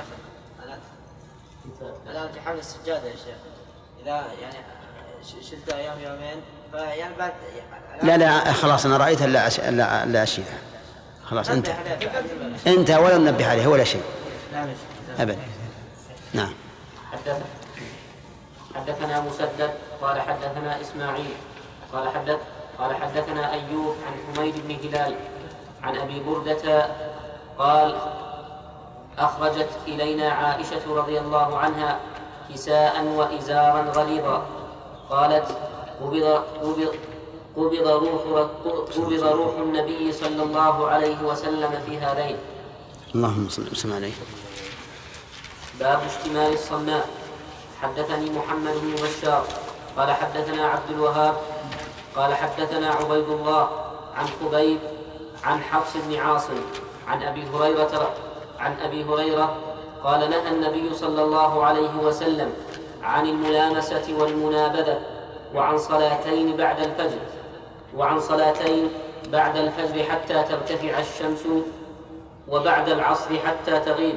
الآن في حمل السجادة يا شيخ إذا يعني شلتها يوم يومين فيعني بعد لا لا خلاص أنا رأيت لا أش... لا لا أشيلها خلاص أنت أنت ولا ننبه عليه ولا شيء أبدا. نعم. حدثنا حدثنا مسدد قال حدثنا إسماعيل قال حدث قال حدثنا أيوب عن حميد بن هلال عن أبي بردة قال أخرجت إلينا عائشة رضي الله عنها كساء وإزارا غليظا قالت قبض قبض قبض روح قبض روح النبي صلى الله عليه وسلم في هذين. اللهم صل وسلم عليه. باب اشتمال الصماء. حدثني محمد بن بشار قال حدثنا عبد الوهاب قال حدثنا عبيد الله عن خبيب عن حفص بن عاصم عن أبي هريرة عن أبي هريرة قال نهى النبي صلى الله عليه وسلم عن الملامسة والمنابذة وعن صلاتين بعد الفجر وعن صلاتين بعد الفجر حتى ترتفع الشمس وبعد العصر حتى تغيب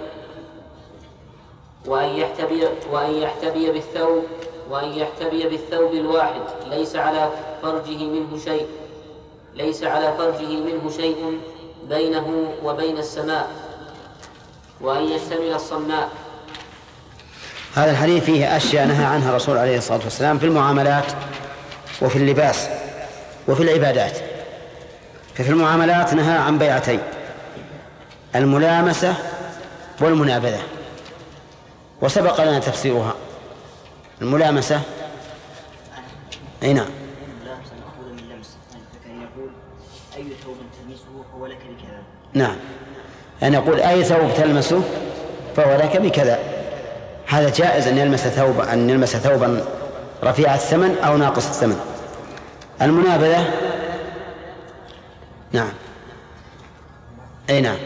وأن يحتبي وأن يحتبي بالثوب وأن يحتبي بالثوب الواحد ليس على فرجه منه شيء ليس على فرجه منه شيء بينه وبين السماء وأن يشتمل الصماء. هذا الحديث فيه أشياء نهى عنها الرسول عليه الصلاة والسلام في المعاملات وفي اللباس وفي العبادات. ففي المعاملات نهى عن بيعتين: الملامسة والمنابذة، وسبق لنا تفسيرها. الملامسة أي نعم الملامسة مأخوذة من لمس، فكان يقول أي ثوب تلمسه فهو لك بكذا. نعم، أن يقول أي ثوب تلمسه فهو لك بكذا. هذا جائز أن يلمس ثوبا أن يلمس ثوبا رفيع الثمن أو ناقص الثمن. المنابذة نعم أي نعم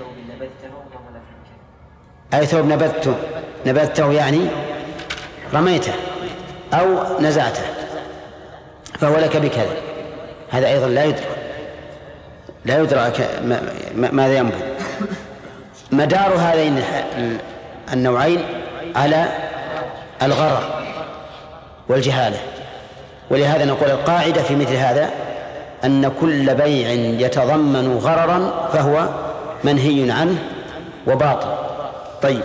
أي ثوب نبذته نبذته يعني رميته أو نزعته فهو لك بكذا. هذا أيضا لا يدرى لا يدرى ماذا ينبذ. مدار هذين النوعين على الغرر والجهالة، ولهذا نقول القاعدة في مثل هذا أن كل بيع يتضمن غررا فهو منهي عنه وباطل. طيب،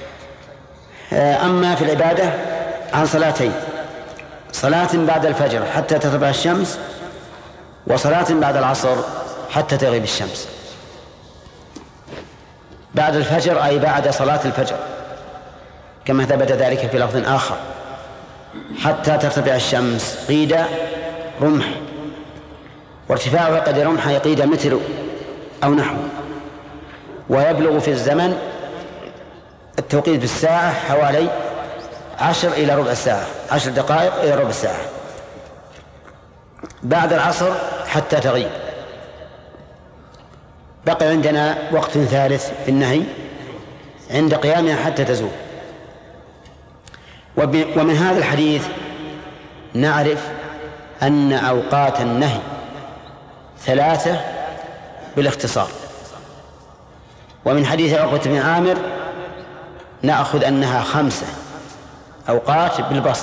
أما في العبادة عن صلاتين: صلاة بعد الفجر حتى تطلع الشمس، وصلاة بعد العصر حتى تغيب الشمس. بعد الفجر أي بعد صلاة الفجر، كما ثبت ذلك في لفظ آخر: حتى ترتفع الشمس قيد رمح، وارتفاعها قدر رمح يقيد متر أو نحو، ويبلغ في الزمن التوقيت بالساعة حوالي عشر إلى ربع ساعة، عشر دقائق إلى ربع ساعة. بعد العصر حتى تغيب. بقي عندنا وقت ثالث في النهي عند قيامها حتى تزول. ومن هذا الحديث نعرف أن أوقات النهي ثلاثة بالاختصار. ومن حديث عقبة بن عامر نأخذ أنها خمسة أوقات بالبسط.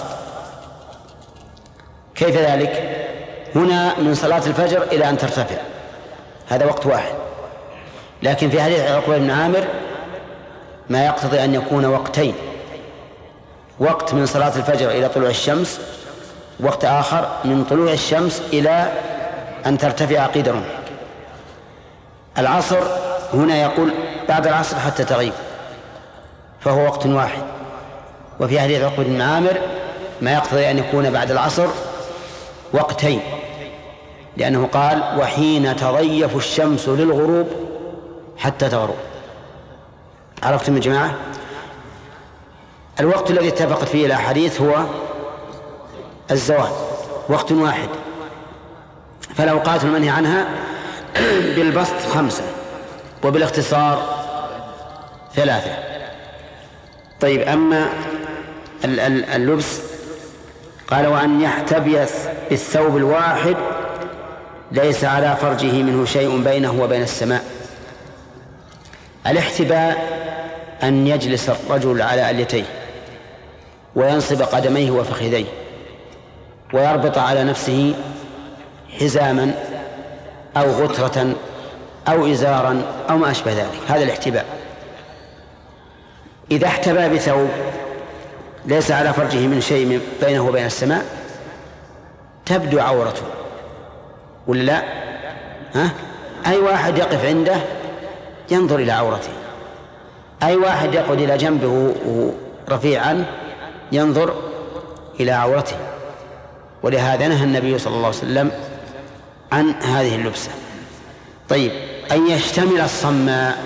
كيف ذلك؟ هنا من صلاة الفجر إلى أن ترتفع، هذا وقت واحد. لكن في حديث عقبة بن عامر ما يقتضي أن يكون وقتين: وقت من صلاة الفجر إلى طلوع الشمس، وقت آخر من طلوع الشمس إلى أن ترتفع قيد رمح. العصر هنا يقول بعد العصر حتى تغيب، فهو وقت واحد. وفي حديث عقبة بن عامر ما يقتضي أن يكون بعد العصر وقتين، لأنه قال: وحين تضيف الشمس للغروب حتى تغرب. عرفتم يا جماعة؟ الوقت الذي اتفقت فيه الأحاديث هو الزوال، وقت واحد. فالأوقات المنهي عنها بالبسط خمسة وبالاختصار ثلاثة. طيب، أما اللبس قال وأن يحتبي بالثوب الواحد ليس على فرجه منه شيء بينه وبين السماء. الاحتباء أن يجلس الرجل على أليتيه وينصب قدميه وفخذيه ويربط على نفسه حزاما أو غترة أو إزارا أو ما أشبه ذلك، هذا الاحتباء. إذا احتبى بثوب ليس على فرجه من شيء بينه وبين السماء تبدو عورته ولا لا؟ ها؟ أي واحد يقف عنده ينظر إلى عورته، أي واحد يقعد إلى جنبه رفيعا ينظر إلى عورته. ولهذا نهى النبي صلى الله عليه وسلم عن هذه اللبسة. طيب، أن يشتمل الصماء،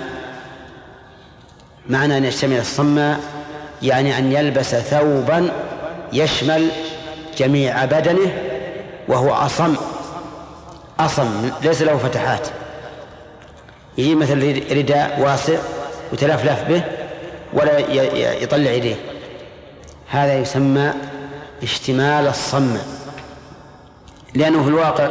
معنى أن يشتمل الصماء يعني أن يلبس ثوبا يشمل جميع بدنه وهو أصم أصم ليس له فتحات، يجي مثل رداء واسع وتلفلف به ولا يطلع يديه، هذا يسمى اشتمال الصماء، لأنه في الواقع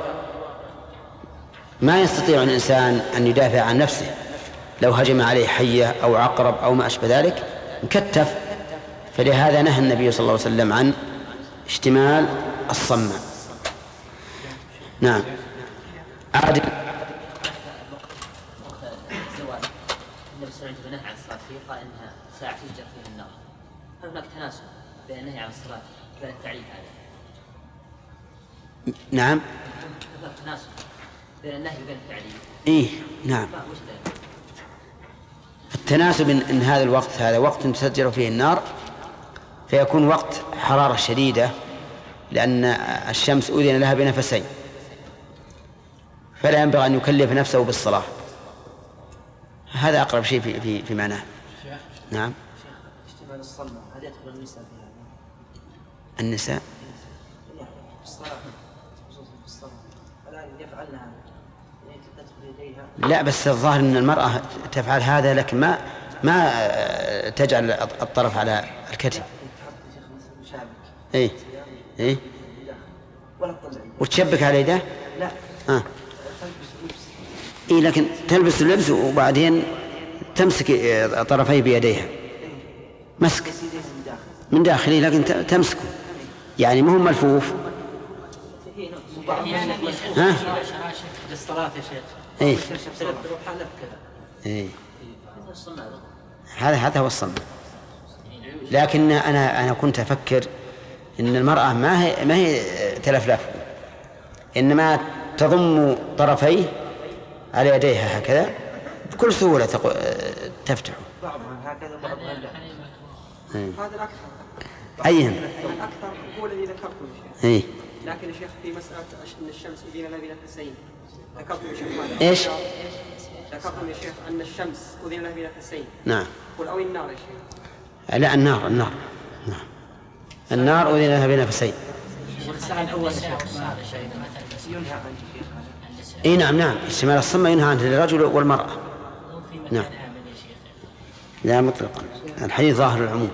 ما يستطيع الإنسان أن يدافع عن نفسه، لو هجم عليه حية أو عقرب أو ما أشبه ذلك مكتف. فلهذا نهى النبي صلى الله عليه وسلم عن اشتمال الصماء. نعم. عادل. الزواج النبي صلى الله عليه وسلم نهى عن الصلاة فيه، قال إنها ساعة يجر فيها النار. هل هناك تناسب بين النهي عن الصلاة وبين التعليل هذا؟ نعم. هناك تناسب بين النهي وبين التعليل. إيه نعم. التناسب إن هذا الوقت هذا وقت تسجر فيه النار، فيكون وقت حرارة شديدة، لأن الشمس أذن لها بنفسين، فلا ينبغي أن يكلف نفسه بالصلاة. هذا أقرب شيء في في في معناه. نعم. اشتمال الصمة هل يدخل النساء فيها؟ النساء الصلاة خصوصا في الصلاة الآن يفعلنها تدخل يديها. لا، بس الظاهر أن المرأة تفعل هذا، لكن ما ما تجعل الطرف على الكتف. إيه إيه وتشبك على يده. لا. آه. إيه لكن تلبس اللبس وبعدين تمسك طرفيه بيديها مسك من داخله، لكن تمسكه يعني ما هو ملفوف. ها؟ للصلاة يا شيخ. إيه. إيه. هذا هذا هو الصمت. لكن أنا أنا كنت أفكر إن المرأة ما هي ما هي تلفلف، إنما تضم طرفيه على يديها هكذا بكل سهولة تفتح. بعضها هكذا بعضها لا. هذا الأكثر. أيهم؟ الأكثر هو الذي ذكرته يا شيخ. إيه. لكن يا شيخ في مسألة أن الشمس أذن لها بنفسين ذكرتم يا شيخ ماذا؟ إيش؟ ذكرتم يا شيخ أن الشمس أذن لها بنفسين. نعم. قل أو النار يا شيخ. لا، النار النار نعم. النار أذن لها بنفسين. الساعة الأول ينهى عن شيخ. اي نعم نعم اشتمال الصمة ينهى عنه للرجل والمرأة. نعم. لا مطلقا، الحديث ظاهر العموم.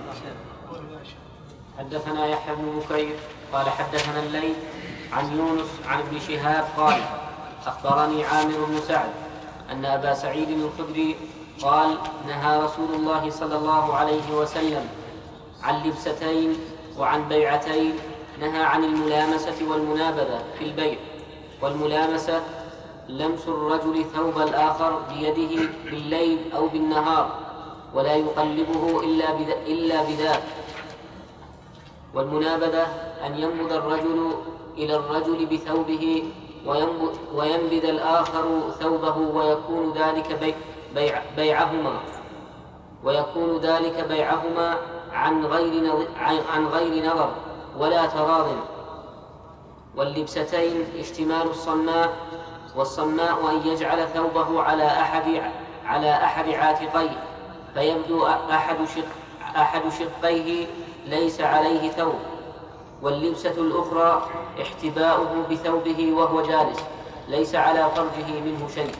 حدثنا يحيى بن بكير قال حدثنا الليث عن يونس عن ابن شهاب قال أخبرني عامر بن سعد أن أبا سعيد الخدري قال نهى رسول الله صلى الله عليه وسلم عن لبستين وعن بيعتين، نهى عن الملامسة والمنابذة في البيع. والملامسة لمس الرجل ثوب الآخر بيده بالليل أو بالنهار ولا يقلبه إلا بذا إلا بذاك. والمنابذة أن ينبذ الرجل إلى الرجل بثوبه وينبذ الآخر ثوبه ويكون ذلك بيع بيع بيعهما ويكون ذلك بيعهما عن غير عن غير نظر ولا تراض. واللبستين اشتمال الصماء، والصماء أن يجعل ثوبه على أحد على أحد عاتقيه فيبدو أحد شق أحد شقيه ليس عليه ثوب. واللبسة الأخرى احتباؤه بثوبه وهو جالس ليس على فرجه منه شيء.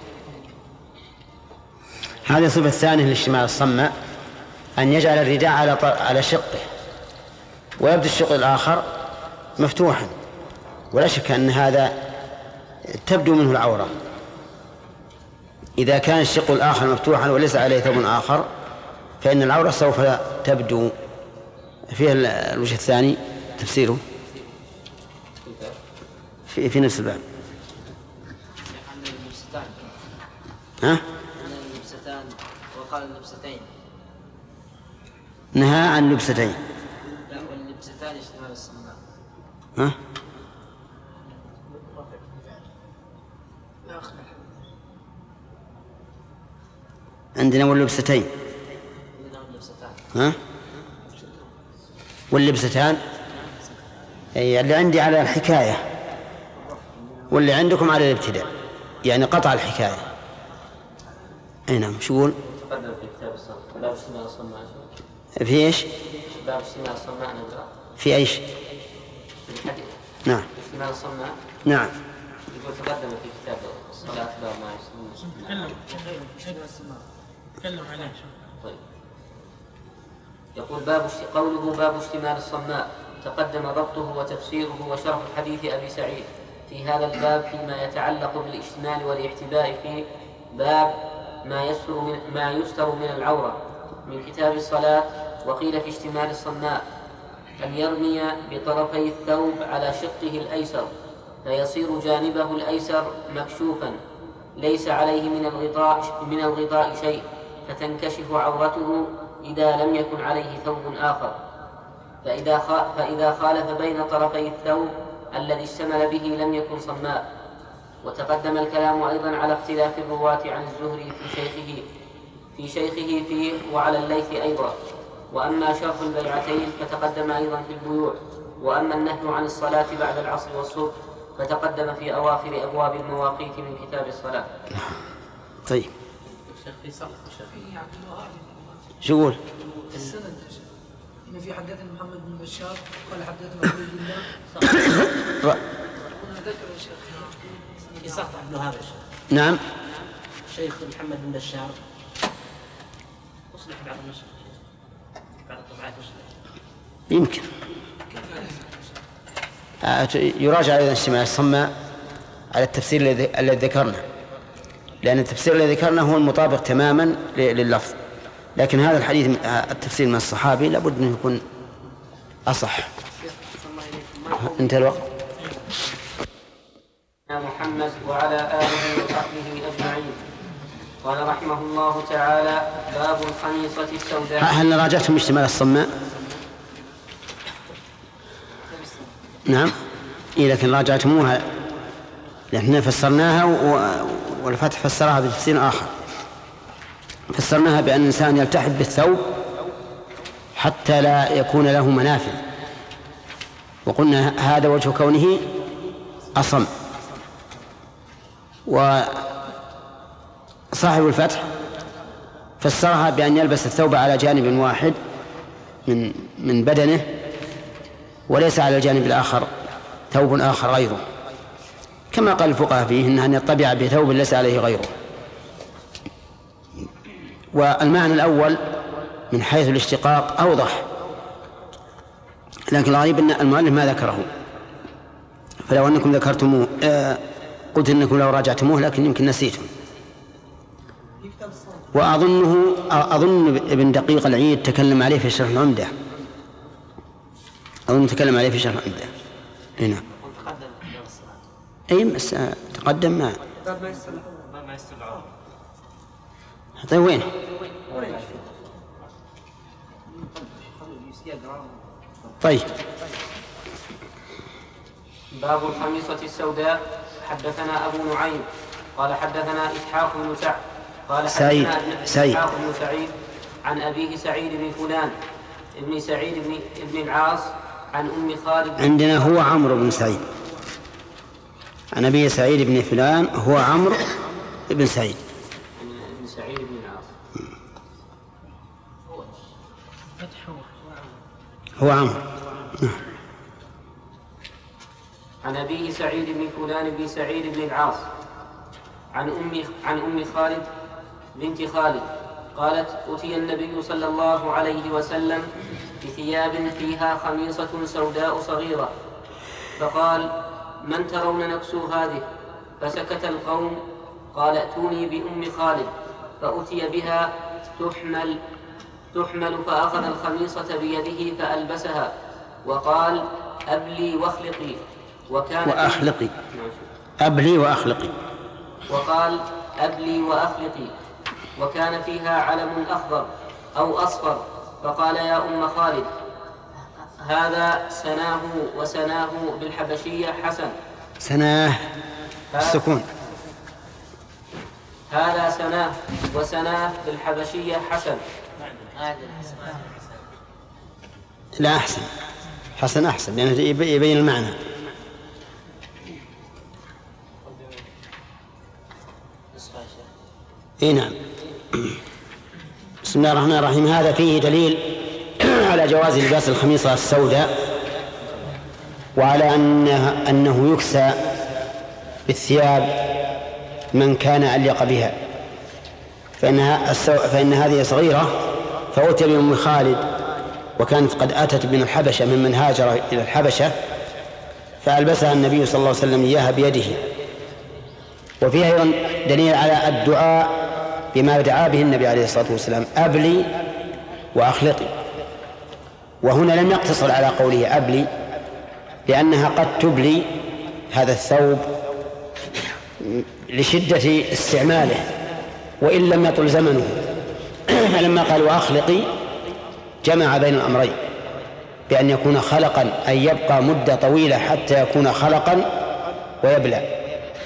هذه الصفة الثانية لاشتمال الصماء، أن يجعل الرداء على على شقه ويبدو الشق الآخر مفتوحا، ولا شك أن هذا تبدو منه العورة. إذا كان الشق الآخر مفتوحا وليس عليه ثوب آخر فإن العورة سوف تبدو. فيها الوجه الثاني تفسيره في, في نفس الباب. ها؟ اللبستان وقال اللبستين. نهى عن لبستين. لا، واللبستان اشتمال الصماء. ها؟ عندنا واللبستين. ها؟ واللبستان أي اللي عندي على الحكاية واللي عندكم على الابتداء، يعني قطع الحكاية. أي نعم. شو يقول؟ تقدم في كتاب الصلاة باب اشتمال الصماء. في إيش؟ باب اشتمال الصماء نقرأ. في إيش؟ في الحديث. نعم. اشتمال الصماء. نعم. يقول تقدم في كتاب الصلاة باب ما يسمونه. تكلم عليه. طيب. يقول باب قوله باب اشتمال الصماء تقدم ضبطه وتفسيره وشرح حديث أبي سعيد في هذا الباب فيما يتعلق بالاشتمال والاحتباء في باب ما يستر من, ما يستر من العورة من كتاب الصلاة. وقيل في اشتمال الصماء أن يرمي بطرفي الثوب على شقه الأيسر فيصير جانبه الأيسر مكشوفا ليس عليه من الغطاء من الغطاء شيء فتنكشف عورته إذا لم يكن عليه ثوب آخر، فإذا, فإذا خالف بين طرفي الثوب الذي اشتمل به لم يكن صماء. وتقدم الكلام أيضا على اختلاف الرواة عن الزهري في شيخه في شيخه فيه وعلى الليث أيضا. وأما شرح البيعتين فتقدم أيضا في البيوع. وأما النهي عن الصلاة بعد العصر والصبح فتقدم في أواخر أبواب المواقيت من كتاب الصلاة. طيب. الشيخ في سقط الشيخ في عبد الوهاب. شو يقول؟ في السند إن في حدثنا محمد بن بشار قال حدثنا عبد الله. هنا ذكر الشيخ في سقط عبد الوهاب. نعم. الشيخ محمد بن بشار أصلح بعض النسخ بعض الطبعات يمكن. يراجع أيضا اشتمال الصماء على التفسير الذي ذكرنا، لأن التفسير الذي ذكرنا هو المطابق تماما لللفظ، لكن هذا الحديث التفسير من الصحابي لابد أن يكون أصح. انتهى الوقت. محمد وعلى آله وصحبه أجمعين. قال رحمه الله تعالى باب الخميصة السوداء. هل راجعتم اشتمال الصماء؟ نعم. إيه لكن راجعتموها لأننا فسرناها والفتح فسرها بتفسير آخر. فسرناها بأن الإنسان يلتحف بالثوب حتى لا يكون له منافذ، وقلنا هذا وجه كونه أصم. وصاحب الفتح فسرها بأن يلبس الثوب على جانب واحد من من بدنه وليس على الجانب الآخر ثوب آخر غيره، كما قال الفقهاء فيه إنه أن يطبع بثوب ليس عليه غيره. والمعنى الأول من حيث الاشتقاق أوضح، لكن الغريب أن المؤلف ما ذكره، فلو أنكم ذكرتموه آه قلت أنكم لو راجعتموه لكن يمكن نسيتم. وأظنه أظن ابن دقيق العيد تكلم عليه في شرح العمدة، أظن تكلم عليه في شرح العمدة هنا. أي بس تقدم ما ما يستلعون. طيب وين؟ طيب. باب الخميصة السوداء. حدثنا أبو نعيم قال حدثنا إسحاق بن سعد قال سعيد سعيد إسحاق بن سعيد عن أبيه سعيد بن فلان ابن سعيد بن ابن العاص عن أم خالد. عندنا هو عمرو بن سعيد، عن أبيه سعيد بن فلان هو عمرو بن سعيد. ابن سعيد بن العاص هو عمرو. عن أبيه سعيد بن فلان بن سعيد بن العاص عن أم عن أم خالد بنت خالد قالت أتي النبي صلى الله عليه وسلم بثياب فيها خميصة سوداء صغيرة فقال: من ترون نكسو هذه؟ فسكت القوم. قال: ائتوني بأم خالد. فأتي بها تحمل تحمل فأخذ الخميصة بيده فألبسها وقال: أبلي واخلقي. وكان وأخلقي أبلي وأخلقي وقال: أبلي وأخلقي. وكان فيها علم أخضر أو أصفر. فقال: يا أم خالد، هذا سناه وسناه بالحبشية حسن. سناه السكون. هذا سناه وسناه بالحبشية حسن. لا أحسن، حسن أحسن لأنه يعني يبين المعنى. إيه نعم. بسم الله الرحمن الرحيم. هذا فيه دليل على جواز لباس الخميصة السوداء، وعلى أنه, أنه يكسى بالثياب من كان أليق بها، فإنها فإن هذه صغيرة فأتي بأم خالد، وكانت قد أتت من الحبشة ممن هاجر إلى الحبشة، فألبسها النبي صلى الله عليه وسلم إياها بيده. وفيها أيضا دليل على الدعاء بما دعا به النبي عليه الصلاة والسلام: أبلي وأخلقي. وهنا لم يقتصر على قوله أبلي، لأنها قد تبلي هذا الثوب لشدة استعماله وإن لم يطل زمنه، فلما قال وأخلقي جمع بين الأمرين بأن يكون خلقا، أن يبقى مدة طويلة حتى يكون خلقا ويبلى.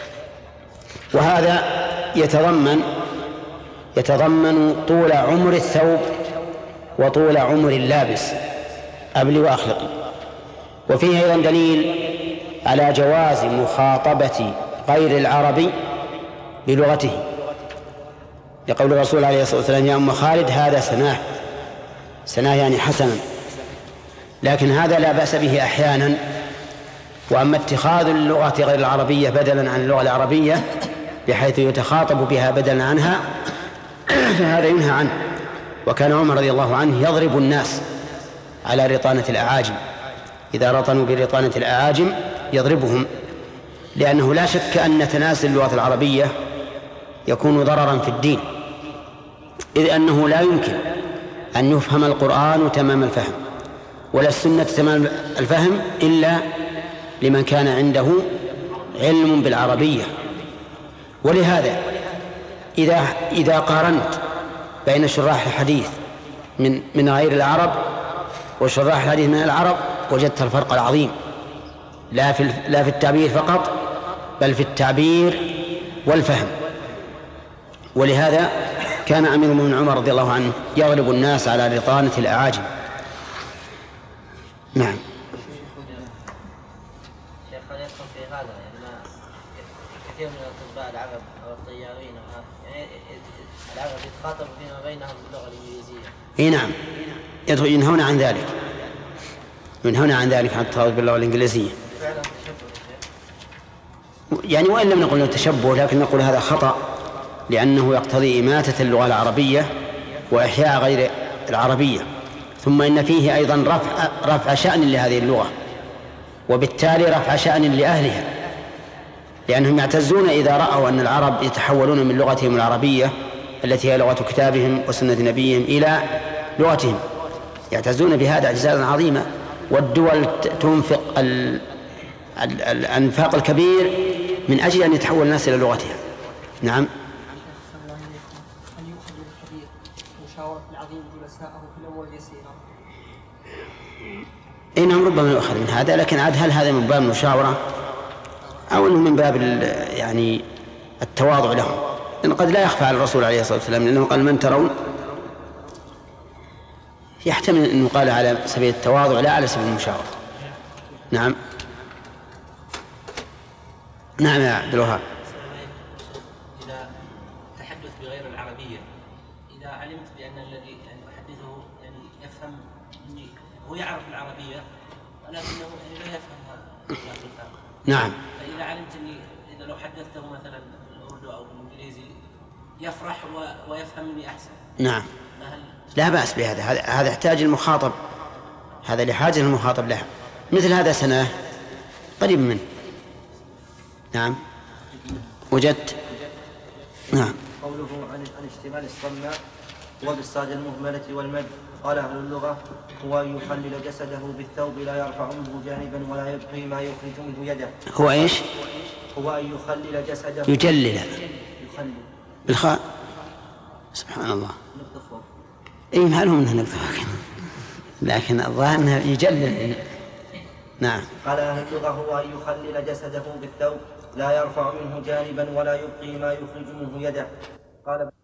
وهذا يتضمن يتضمن طول عمر الثوب وطول عمر اللابس. أبلي وأخلقي. وفيه أيضا دليل على جواز مخاطبة غير العربي بلغته، لقول الرسول عليه الصلاة والسلام: يا أم خالد، هذا سناه. سناه يعني حسنا، لكن هذا لا بأس به أحيانا. وأما اتخاذ اللغة غير العربية بدلا عن اللغة العربية بحيث يتخاطب بها بدلا عنها فهذا ينهى عنه. وكان عمر رضي الله عنه يضرب الناس على رطانة الأعاجم، إذا رطنوا برطانة الأعاجم يضربهم، لأنه لا شك أن تناسل اللغة العربية يكون ضررا في الدين، إذ أنه لا يمكن أن يفهم القرآن تمام الفهم ولا السنة تمام الفهم إلا لمن كان عنده علم بالعربية. ولهذا إذا إذا قارنت بين شراح الحديث من من غير العرب وشراح الحديث من العرب وجدت الفرق العظيم، لا في لا في التعبير فقط بل في التعبير والفهم. ولهذا كان أمير المؤمنين عمر رضي الله عنه يغلب الناس على رطانة الأعاجم. نعم. شيخ، هل يدخل في هذا يعني كثير من الأطباء العرب أو الطيارين يعني العرب يتخاطبوا فيما بينهم باللغة الإنجليزية؟ إيه نعم، ينهون عن ذلك، ينهون عن ذلك عن التخاطب باللغة الإنجليزية. يعني وإن لم نقل تشبه، لكن نقول هذا خطأ، لأنه يقتضي إماتة اللغة العربية وإحياء غير العربية. ثم إن فيه أيضا رفع, رفع شأن لهذه اللغة، وبالتالي رفع شأن لأهلها، لأنهم يعتزون إذا رأوا أن العرب يتحولون من لغتهم العربية التي هي لغة كتابهم وسنة نبيهم إلى لغتهم، يعتزون بهذا اعتزازا عظيما. والدول تنفق الأنفاق الكبير من أجل أن يتحول الناس إلى لغتها. نعم. هل يؤخذ الكبير مشاورة العظيم جلساءه في الأمور اليسيرة؟ إنهم ربما يؤخذ من هذا، لكن عاد هل هذا من باب المشاورة أو أنه من باب يعني التواضع لهم؟ لأن قد لا يخفى على الرسول عليه الصلاة والسلام، لأنه قال: من ترون، يحتمل أن يقال على سبيل التواضع لا على سبيل المشاورة. نعم. نعم يا عبد الوهاب. إذا تحدث بغير العربية، إذا علمت بأن الذي يعني أحدثه يعني يفهم مني، هو يعرف العربية ولكنه يعني لا يفهم هذا. نعم. فإذا علمت أني إذا لو حدثته مثلا بالأردو أو بالإنجليزي يفرح ويفهم مني أحسن. نعم. لا بأس بهذا، هذا يحتاج المخاطب، هذا لحاجة المخاطب لها. مثل هذا سناه قريب منه. نعم وجدت. نعم. قوله عن عن اشتمال الصماء وبالصاد المهملة والمد. قال أهل اللغة هو أن يخلل جسده بالثوب لا يرفع منه جانبا ولا يبقي ما يخرج منه يده. هو إيش؟ هو أن يخلل جسده. يجلل. يخلل بالخاء. سبحان الله. اي ما لهم انها نقطة، لكن الظاهر انها يجلل. نعم. قال أهل اللغة هو أن يخلل جسده بالثوب لا يرفع منه جانبا ولا يبقي ما يخرج منه يده. قال